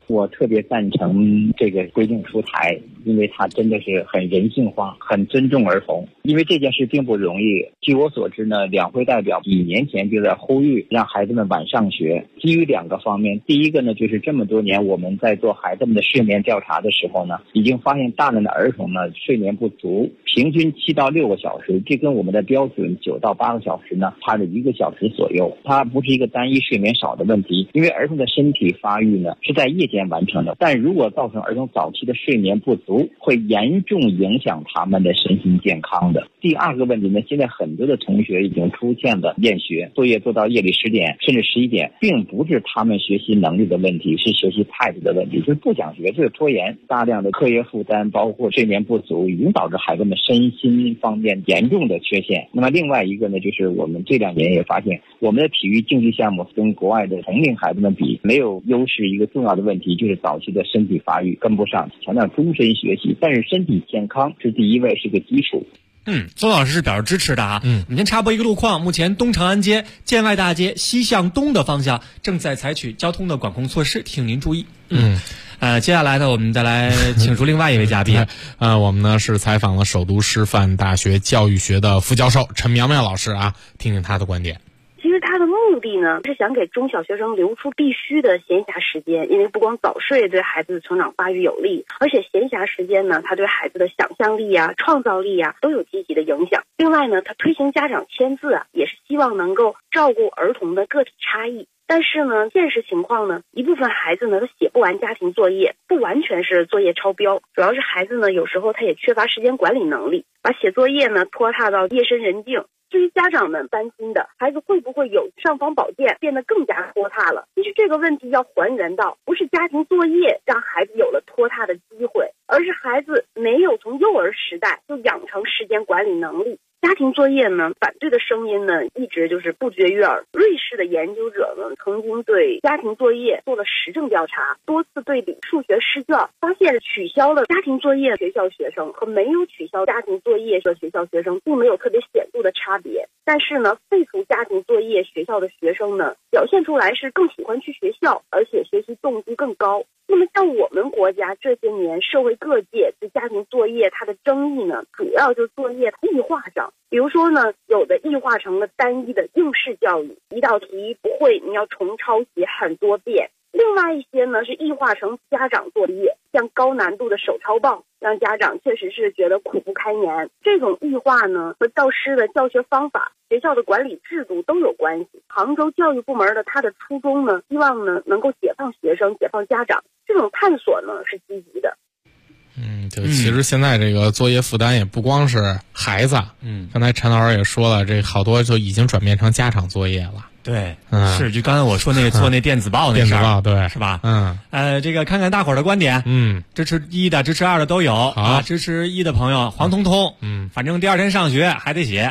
我特别赞成这个规定出台，因为它真的是很人性化，很尊重儿童。因为这件事并不容易。据我所知呢，两会代表几年前就在呼吁让孩子们晚上学，基于2个方面。第一个呢，就是这么多年我们在做孩子们的睡眠调查的时候呢，已经发现大量的儿童呢睡眠不足，平均7到6个小时，这跟我们的标准9到8个小时呢差了1个小时左右。它不是一个单一睡眠少的问题，因为儿童的身体发育呢是在夜间完成的，但如果造成儿童早期的睡眠不足，会严重影响他们的身心健康的。第2个问题呢，现在很多的同学已经出现了厌学，作业做到夜里10点甚至11点，并不是他们学习能力的问题，是学习态度的问题，就是不想学，就是拖延。大量的课业负担包括睡眠不足，已经导致孩子们身心方面严重的缺陷。那么另外一个呢，就是我们这2年也发现，我们的体育竞技项目跟国外的同龄孩子们比没有优势，一个重要的问题就是早期的身体发育跟不上，强调终身学习，但是身体健康是第一位，是个基础。 邹老师是表示支持的啊。我们先插播一个路况，目前东长安街、建外大街西向东的方向正在采取交通的管控措施，提醒您注意。接下来呢，我们再来请出另外一位嘉宾。 我们呢是采访了首都师范大学教育学的副教授陈苗苗老师啊，听听他的观点。 其实他的目的呢，是想给中小学生留出必须的闲暇时间，因为不光早睡对孩子的成长发育有利，而且闲暇时间呢，它对孩子的想象力啊、创造力啊都有积极的影响。另外呢，他推行家长签字啊，也是希望能够照顾儿童的个体差异。但是呢，现实情况呢，一部分孩子呢，他写不完家庭作业，不完全是作业超标，主要是孩子呢，有时候他也缺乏时间管理能力，把写作业呢拖沓到夜深人静。至于家长们担心的孩子会不会有尚方宝剑变得更加拖沓了，其实这个问题要还原到不是家庭作业让孩子有了拖沓的机会，而是孩子没有从幼儿时代就养成时间管理能力。家庭作业呢，反对的声音呢，一直就是不绝于耳。瑞士的研究者呢，曾经对家庭作业做了实证调查，多次对比数学试卷，发现取消了家庭作业学校学生和没有取消家庭作业的学校学生并没有特别显著的差别。但是呢，废除家庭作业学校的学生呢，表现出来是更喜欢去学校，而且学习动机更高。那么像我们国家这些年社会各界对家庭作业它的争议呢，主要就是作业异化上。比如说呢，有的异化成了单一的应试教育，一道题不会你要重抄写很多遍。另外一些呢是异化成家长作业，像高难度的手抄报，让家长确实是觉得苦不堪言。这种异化呢和教师的教学方法、学校的管理制度都有关系。杭州教育部门的他的初衷呢，希望呢能够解放学生、解放家长，这种探索呢是积极的。 就其实现在这个作业负担也不光是孩子，刚才陈老师也说了，这好多就已经转变成家长作业了。 对，是就刚才我说那个做那电子报那事儿， 对， 是吧？这个看看大伙儿的观点，支持1的、支持2的都有啊。支持1的朋友黄彤彤，反正第2天上学还得写，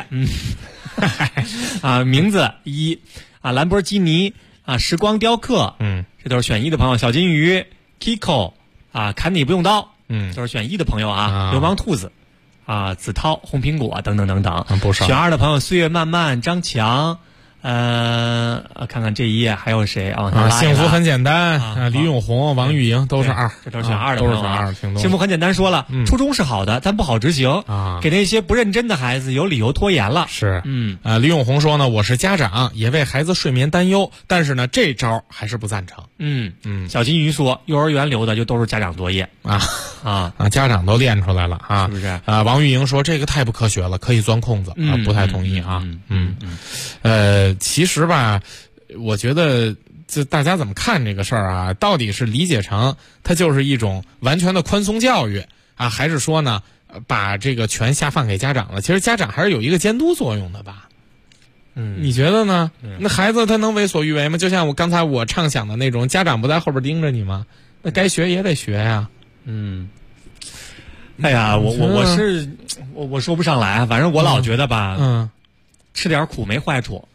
名字1啊，兰博基尼啊，时光雕刻，这都是选1的朋友。小金鱼 Kiko 啊，砍你不用刀，都是选1的朋友啊。流氓兔子啊，子涛红苹果等等等等， 不少。 选2的朋友岁月漫漫张强。看看这一页还有谁啊？ 幸福很简单李永红、王玉莹都是2， 这都是选2的， 都是选2，挺多。 幸福很简单说了，初衷是好的，但不好执行啊，给那些不认真的孩子有理由拖延了。 是，李永红说呢，我是家长，也为孩子睡眠担忧，但是呢，这招还是不赞成。 小金鱼说，幼儿园留的就都是家长作业家长都练出来了啊， 是不是？ 王玉莹说这个太不科学了，可以钻空子不太同意啊。其实吧，我觉得就大家怎么看这个事儿啊？到底是理解成它就是一种完全的宽松教育啊，还是说呢，把这个权下放给家长了？其实家长还是有一个监督作用的吧？你觉得呢？那孩子他能为所欲为吗？就像刚才我畅想的那种，家长不在后边盯着你吗？那该学也得学呀。 哎呀，我说不上来，反正我老觉得吧，吃点苦没坏处。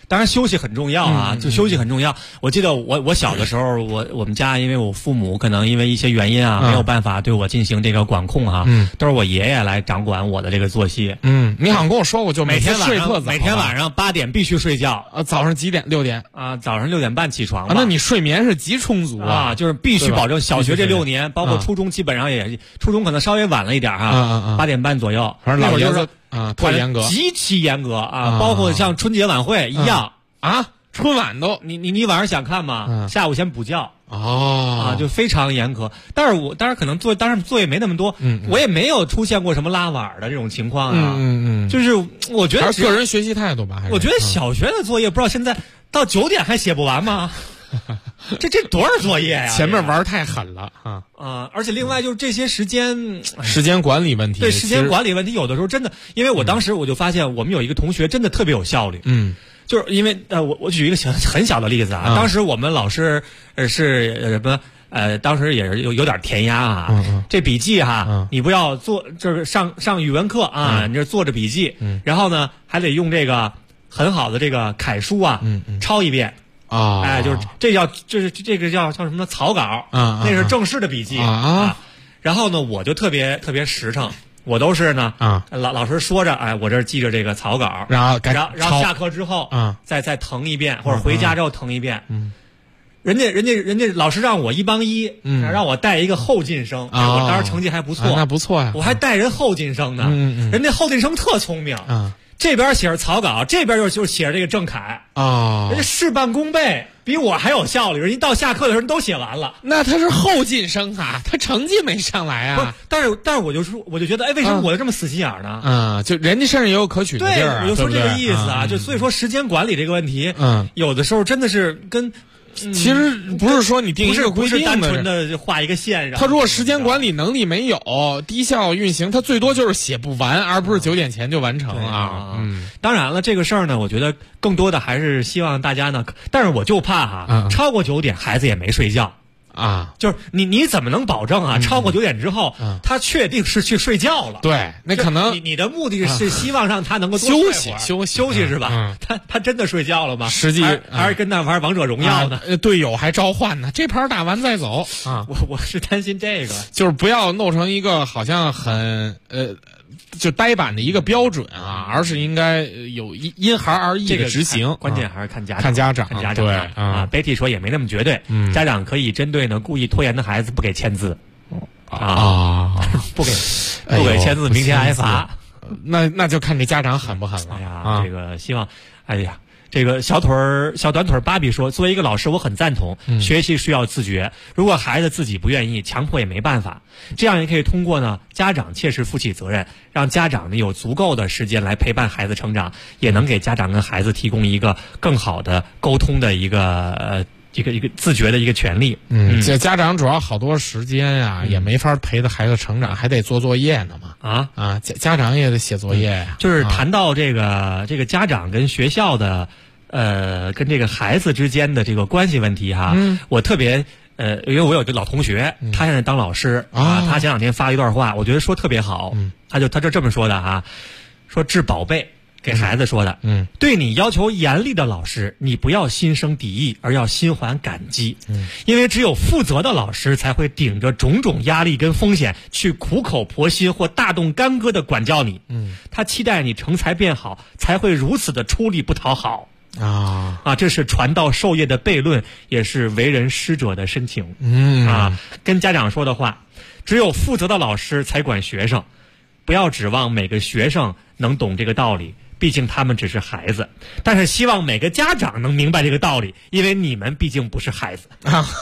当然休息很重要啊，就休息很重要。我记得我小的时候，我们家因为我父母可能因为一些原因啊，没有办法对我进行这个管控啊，都是我爷爷来掌管我的这个作息。 你好像跟我说过，就每天睡特早， 每天晚上8点必须睡觉。 早上几点？6点啊，早上6点半起床。 那你睡眠是极充足啊，就是必须保证。小学这6年，包括初中，基本上也初中可能稍微晚了一点8点半左右。 反正老爷子特严格， 极其严格啊，包括像春节晚会一样啊。春晚都你晚上想看吗？下午先补觉就非常严格。但是我当然可能当然作业没那么多，我也没有出现过什么拉碗的这种情况啊。就是我觉得个人学习态度吧。 我觉得小学的作业不知道现在到9点还写不完吗？这多少作业呀？ 前面玩太狠了而且另外就是这些时间管理问题， 对时间管理问题，有的时候真的，因为我当时我就发现我们有一个同学真的特别有效率，就是因为我举一个很小的例子啊，当时我们老师是当时也是有点填鸭啊，这笔记你不要做，就是上语文课啊，你这坐着笔记，然后呢还得用这个很好的这个楷书抄一遍。就是这个叫什么草稿那是正式的笔记然后呢，我就特别实诚，我都是呢老师说着，我这记着这个草稿，然后下课之后再誊一遍，或者回家之后誊一遍。人家老师让我1帮1，让我带一个后进生，我当时成绩还不错， 那不错呀， 我还带人后进生呢，人家后进生特聪明这边写着草稿，这边就写着这个正楷人家事半功倍，比我还有效率。人家到下课的时候都写完了。 那他是后进生他成绩没上来啊。 但是我就觉得，为什么我就这么死心眼呢？ 就人家身上也有可取的地儿。 对，我就说这个意思就所以说时间管理这个问题，有的时候真的是跟。 其实不是说你定一个规定的， 不是单纯的画一个线上。 他如果时间管理能力没有，低效运行，他最多就是写不完，而不是9点前就完成当然了，这个事儿呢，我觉得更多的还是希望大家呢，但是我就怕超过9点孩子也没睡觉。就是你怎么能保证超过9点之后，他确定是去睡觉了？ 对，那可能你的目的是希望让他能够多休息是吧？他真的睡觉了吗？ 实际还是跟那玩王者荣耀呢？ 队友还召唤呢，这盘打完再走我是担心这个， 就是不要弄成一个好像很就呆板的一个标准而是应该有因孩而异的执行。 关键还是看家长。 对 Betty 说也没那么绝对，家长可以针对呢故意拖延的孩子不给签字不给签字，明天挨罚。 那就看这家长狠不狠了。 这个希望，这个小短腿芭比说，作为一个老师，我很赞同，学习需要自觉。如果孩子自己不愿意，强迫也没办法。这样也可以通过呢，家长切实负起责任，让家长呢有足够的时间来陪伴孩子成长，也能给家长跟孩子提供一个更好的沟通的一个自觉的一个权利。 这家长主要好多时间呀，也没法陪着孩子成长，还得做作业呢嘛。家长也得写作业呀。 就是谈到这个家长跟学校的跟这个孩子之间的这个关系问题我特别因为我有一个老同学，他现在当老师他前2天发了一段话，我觉得说特别好。他就这么说的说治宝贝。给孩子说的，对你要求严厉的老师，你不要心生敌意，而要心怀感激。因为只有负责的老师才会顶着种种压力跟风险，去苦口婆心或大动干戈的管教你。他期待你成才变好，才会如此的出力不讨好。这是传道授业的悖论，也是为人师者的深情。跟家长说的话，只有负责的老师才管学生，不要指望每个学生能懂这个道理。毕竟他们只是孩子，但是希望每个家长能明白这个道理，因为你们毕竟不是孩子。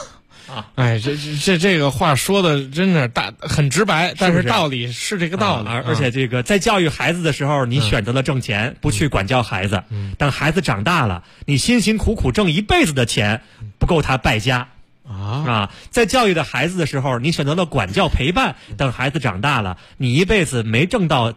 这个话说的真的很直白，但是道理是这个道理。 而且这个在教育孩子的时候，你选择了挣钱，不去管教孩子。等孩子长大了，你辛辛苦苦挣一辈子的钱，不够他败家。在教育的孩子的时候，你选择了管教陪伴。等孩子长大了，你一辈子没挣到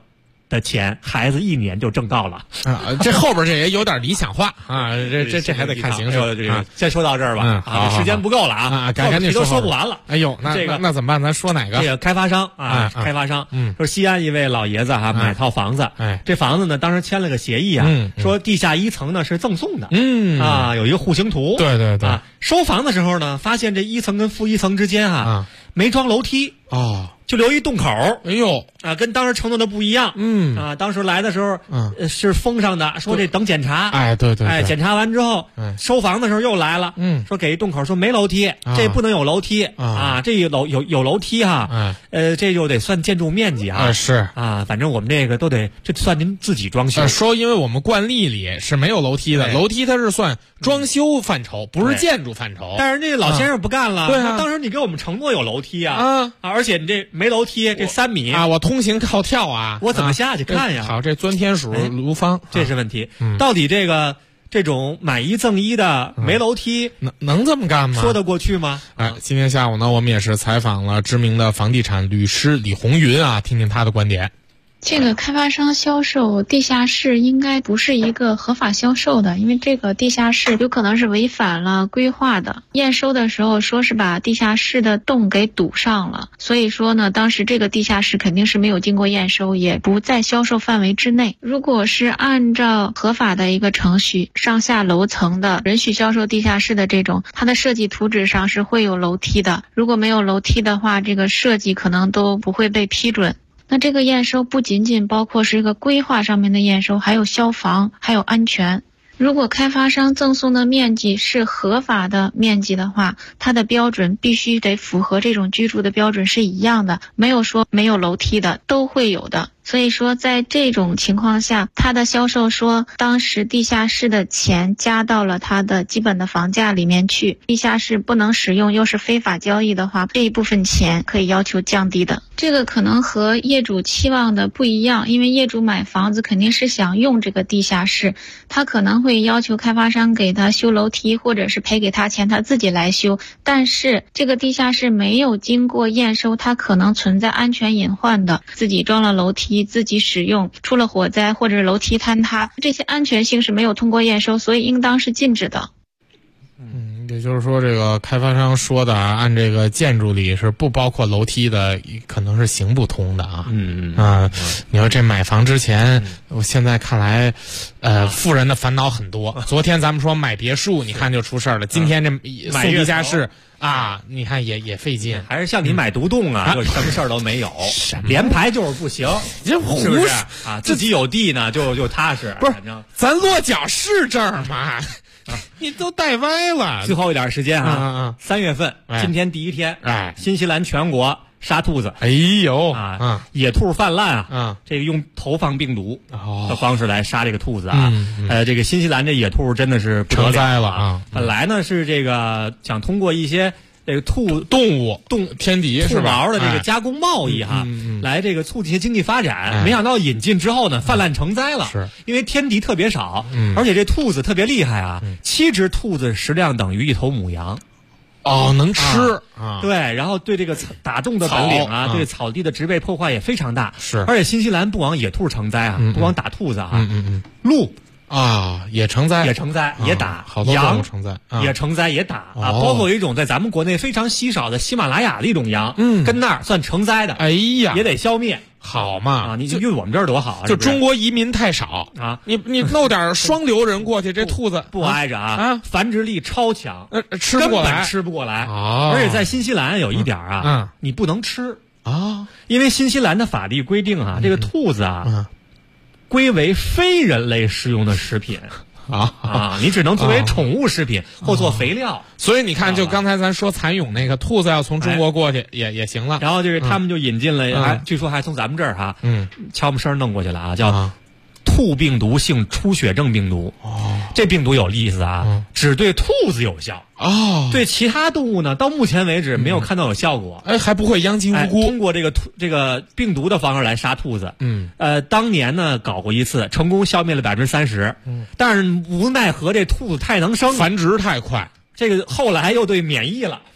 的钱，孩子1年就挣到了啊！这后边这也有点理想化啊，这还得看形势啊。先说到这儿吧， 好， 时间不够了啊， 赶紧都说不完了。 哎呦，那怎么办？咱说哪个？ 这个开发商啊，开发商，说西安一位老爷子买套房子，这房子呢当时签了个协议啊，说地下1层呢是赠送的，有一个户型图， 对啊，收房的时候呢，发现这1层跟负1层之间没装楼梯就留一洞口。 哎呦跟当时承诺的不一样。当时来的时候是封上的，说这等检查。 对， 检查完之后，收房的时候又来了，说给一洞口，说没楼梯，这不能有楼梯这有楼梯这就得算建筑面积是反正我们这个都得这算您自己装修。 说因为我们惯例里是没有楼梯的，楼梯它是算装修范畴，不是建筑范畴。 但是这老先生不干了， 对当时你给我们承诺有楼梯而且你这没楼梯，这3米我通行靠跳我怎么下去看呀？ 好，这钻天数卢芳， 这是问题。到底这种买1赠1的没楼梯能这么干吗？ 说得过去吗？ 今天下午呢，我们也是采访了知名的房地产律师李红云听听他的观点。 这个开发商销售地下室应该不是一个合法销售的，因为这个地下室有可能是违反了规划的。验收的时候说是把地下室的洞给堵上了，所以说呢，当时这个地下室肯定是没有经过验收，也不在销售范围之内。如果是按照合法的一个程序，上下楼层的允许销售地下室的这种，它的设计图纸上是会有楼梯的。如果没有楼梯的话，这个设计可能都不会被批准。那这个验收不仅仅包括是一个规划上面的验收，还有消防，还有安全。如果开发商赠送的面积是合法的面积的话，它的标准必须得符合这种居住的标准是一样的，没有说没有楼梯的，都会有的。所以说在这种情况下，他的销售说当时地下室的钱加到了他的基本的房价里面去，地下室不能使用又是非法交易的话，这一部分钱可以要求降低的。这个可能和业主期望的不一样，因为业主买房子肯定是想用这个地下室，他可能会要求开发商给他修楼梯，或者是赔给他钱他自己来修。但是这个地下室没有经过验收，它可能存在安全隐患的，自己装了楼梯自己使用，出了火灾或者楼梯坍塌，这些安全性是没有通过验收，所以应当是禁止的。 也就是说，这个开发商说的按这个建筑里是不包括楼梯的，可能是行不通的你说这买房之前，我现在看来，富人的烦恼很多。昨天咱们说买别墅，你看就出事儿了。今天这送地下室你看也费劲。 还是像你买独栋就什么事儿都没有，联排就是不行， 这是不是自己有地呢就踏实。 不是，咱落脚是这儿吗？你都带歪了。 最后一点时间3月份，今天第1天，新西兰全国杀兔子。 哎呦野兔泛滥这个用投放病毒的方式来杀这个兔子这个新西兰这野兔真的是不得了了本来呢是这个想通过一些这个动物天敌兔毛的这个加工贸易来这个促进经济发展，没想到引进之后呢泛滥成灾了。 是因为天敌特别少，而且这兔子特别厉害7只兔子食量等于1头母羊。 能吃对，然后对这个打洞的本领对草地的植被破坏也非常大。 是， 而且新西兰不光野兔成灾不光打兔子鹿也成灾， 也打好多动物成灾， 也成灾也打包括有一种在咱们国内非常稀少的喜马拉雅的一种羊，跟那儿算成灾的， 哎呀， 也得消灭。 好嘛你就运我们这儿多好就中国移民太少你弄点双流人过去，这兔子不挨着繁殖力超强， 吃不过来， 根本吃不过来而且在新西兰有一点你不能吃因为新西兰的法律规定这个兔子归为非人类食用的食品你只能作为宠物食品或做肥料。 所以你看，就刚才咱说蚕蛹那个兔子要从中国过去也行了。 然后就是他们就引进了据说还从咱们这儿悄没声弄过去了叫兔病毒性出血症病毒。这病毒有意思只对兔子有效对其他动物呢到目前为止没有看到有效果还不会殃及无辜通过这个病毒的方式来杀兔子当年呢搞过一次成功消灭了30%但是无奈何这兔子太能生繁殖太快这个后来又对免疫了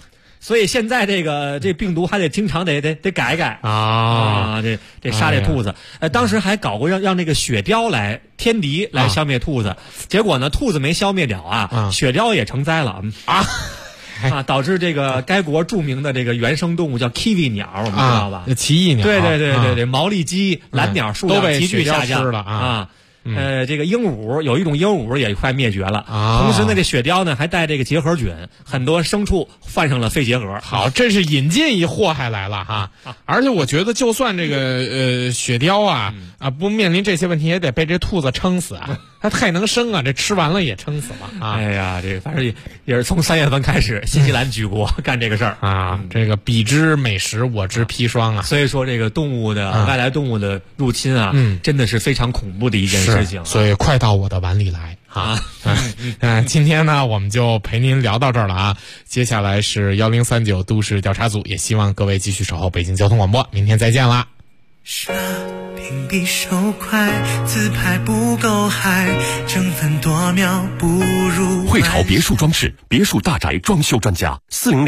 所以现在这病毒还得经常得改改啊，这杀这兔子。当时还搞过让那个雪貂来天敌来消灭兔子，结果呢兔子没消灭了啊，雪貂也成灾了啊，导致这个该国著名的这个原生动物叫 kiwi 鸟，我们知道吧？ 奇异鸟。 对，毛利鸡、蓝鸟数量急剧下降了啊。 这个鹦鹉有一种鹦鹉也快灭绝了同时呢，这雪貂呢还带这个结核菌，很多牲畜犯上了肺结核。 好，这是引进一祸害来了哈。而且我觉得，就算这个雪貂不面临这些问题，也得被这兔子撑死啊！它太能生啊，这吃完了也撑死了啊！ 哎呀，这个反正也是从3月份开始，新西兰举国干这个事儿啊。这个彼之美食，我之砒霜啊。 所以说，这个动物的外来动物的入侵啊，真的是非常恐怖的一件事情。 所以快到我的碗里来啊！今天呢，我们就陪您聊到这儿了啊。接下来是1039都市调查组，也希望各位继续守候北京交通广播，明天再见啦。 刷屏比手快，自拍不够嗨，争分夺秒不如汇潮别墅装饰，别墅大宅装修专家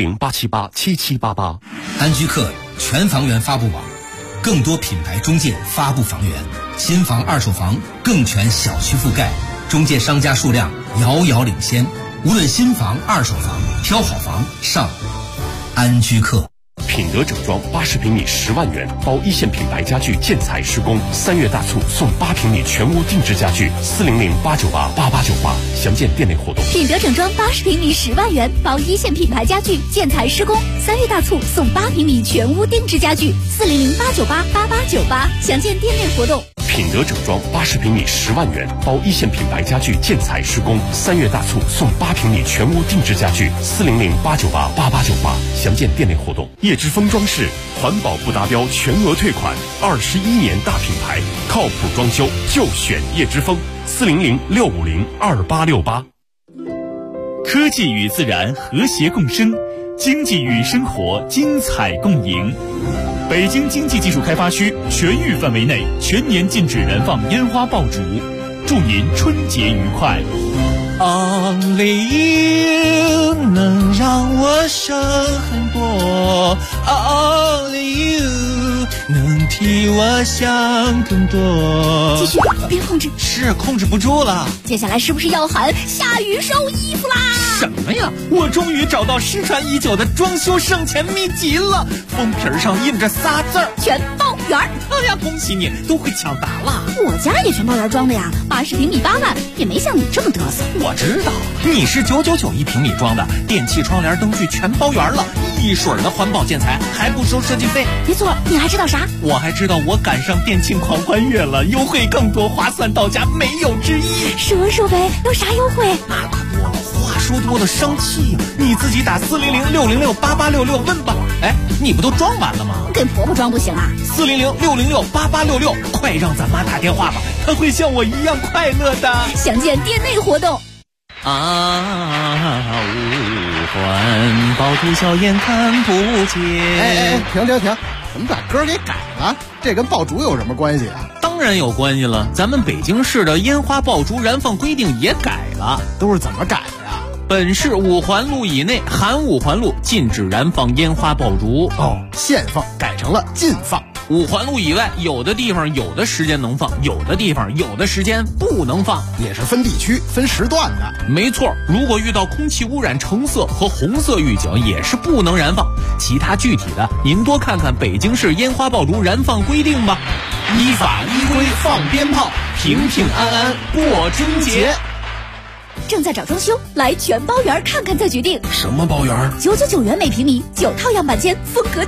，400-878-7788。 安居客全房源发布网，更多品牌中介发布房源，新房二手房更全小区覆盖，中介商家数量遥遥领先。无论新房二手房，挑好房上安居客。 品德整装80平米10万元，包一线品牌家具建材施工，3月大促送8平米全屋定制家具，400-898-8898，详见店内活动。 品德整装80平米10万元，包一线品牌家具建材施工，3月大促送8平米全屋定制家具，400-898-8898，详见店内活动。 品德整装80平米10万元，包一线品牌家具建材施工，3月大促送8平米全屋定制家具，400-898-8898，详见店内活动。叶之峰装饰，环保不达标全额退款，21年大品牌，靠谱装修就选叶之峰，400-650-2868。 科技与自然和谐共生，经济与生活精彩共赢。北京经济技术开发区全域范围内全年禁止燃放烟花爆竹，祝您春节愉快。 Only you 能让我生很多 ，Only you 能替我想更多。 继续，别控制， 是控制不住了。 接下来是不是要喊下雨收衣服啦？ 什么呀？我终于找到失传已久的装修省钱秘籍了，封皮上印着仨字儿： 全包圆。 哎呀，恭喜你，都会抢答了。 我家也全包圆装的呀，80平米8万，也没像你这么嘚瑟。 我知道，你是999一平米装的，电器、窗帘、灯具全包圆了，一水儿的环保建材，还不收设计费。 没错，你还知道啥？ 我还知道我赶上店庆狂欢月了，优惠更多，划算到家，没有之一。 说说呗，有啥优惠？ 那可多了，话说多的生气呀！你自己打400-606-8866问吧。哎，你不都装完了吗？ 跟婆婆装不行啊 ！400-606-8866，快让咱妈打电话吧，她会像我一样快乐的。 详见店内活动。 五环爆竹硝烟看不见。 哎，停！怎么把歌给改了？这跟爆竹有什么关系啊？ 当然有关系了，咱们北京市的烟花爆竹燃放规定也改了。 都是怎么改的呀？ 本市5环路以内含5环路禁止燃放烟花爆竹。 限放改成了禁放。 5环路以外，有的地方有的时间能放，有的地方有的时间不能放， 也是分地区分时段的。 没错，如果遇到空气污染橙色和红色预警，也是不能燃放。其他具体的，您多看看北京市烟花爆竹燃放规定吧。依法依规放鞭炮，平平安安过春节。 正在找装修，来全包圆看看再决定。 什么包圆？ 999元每平米，9套样板间，风格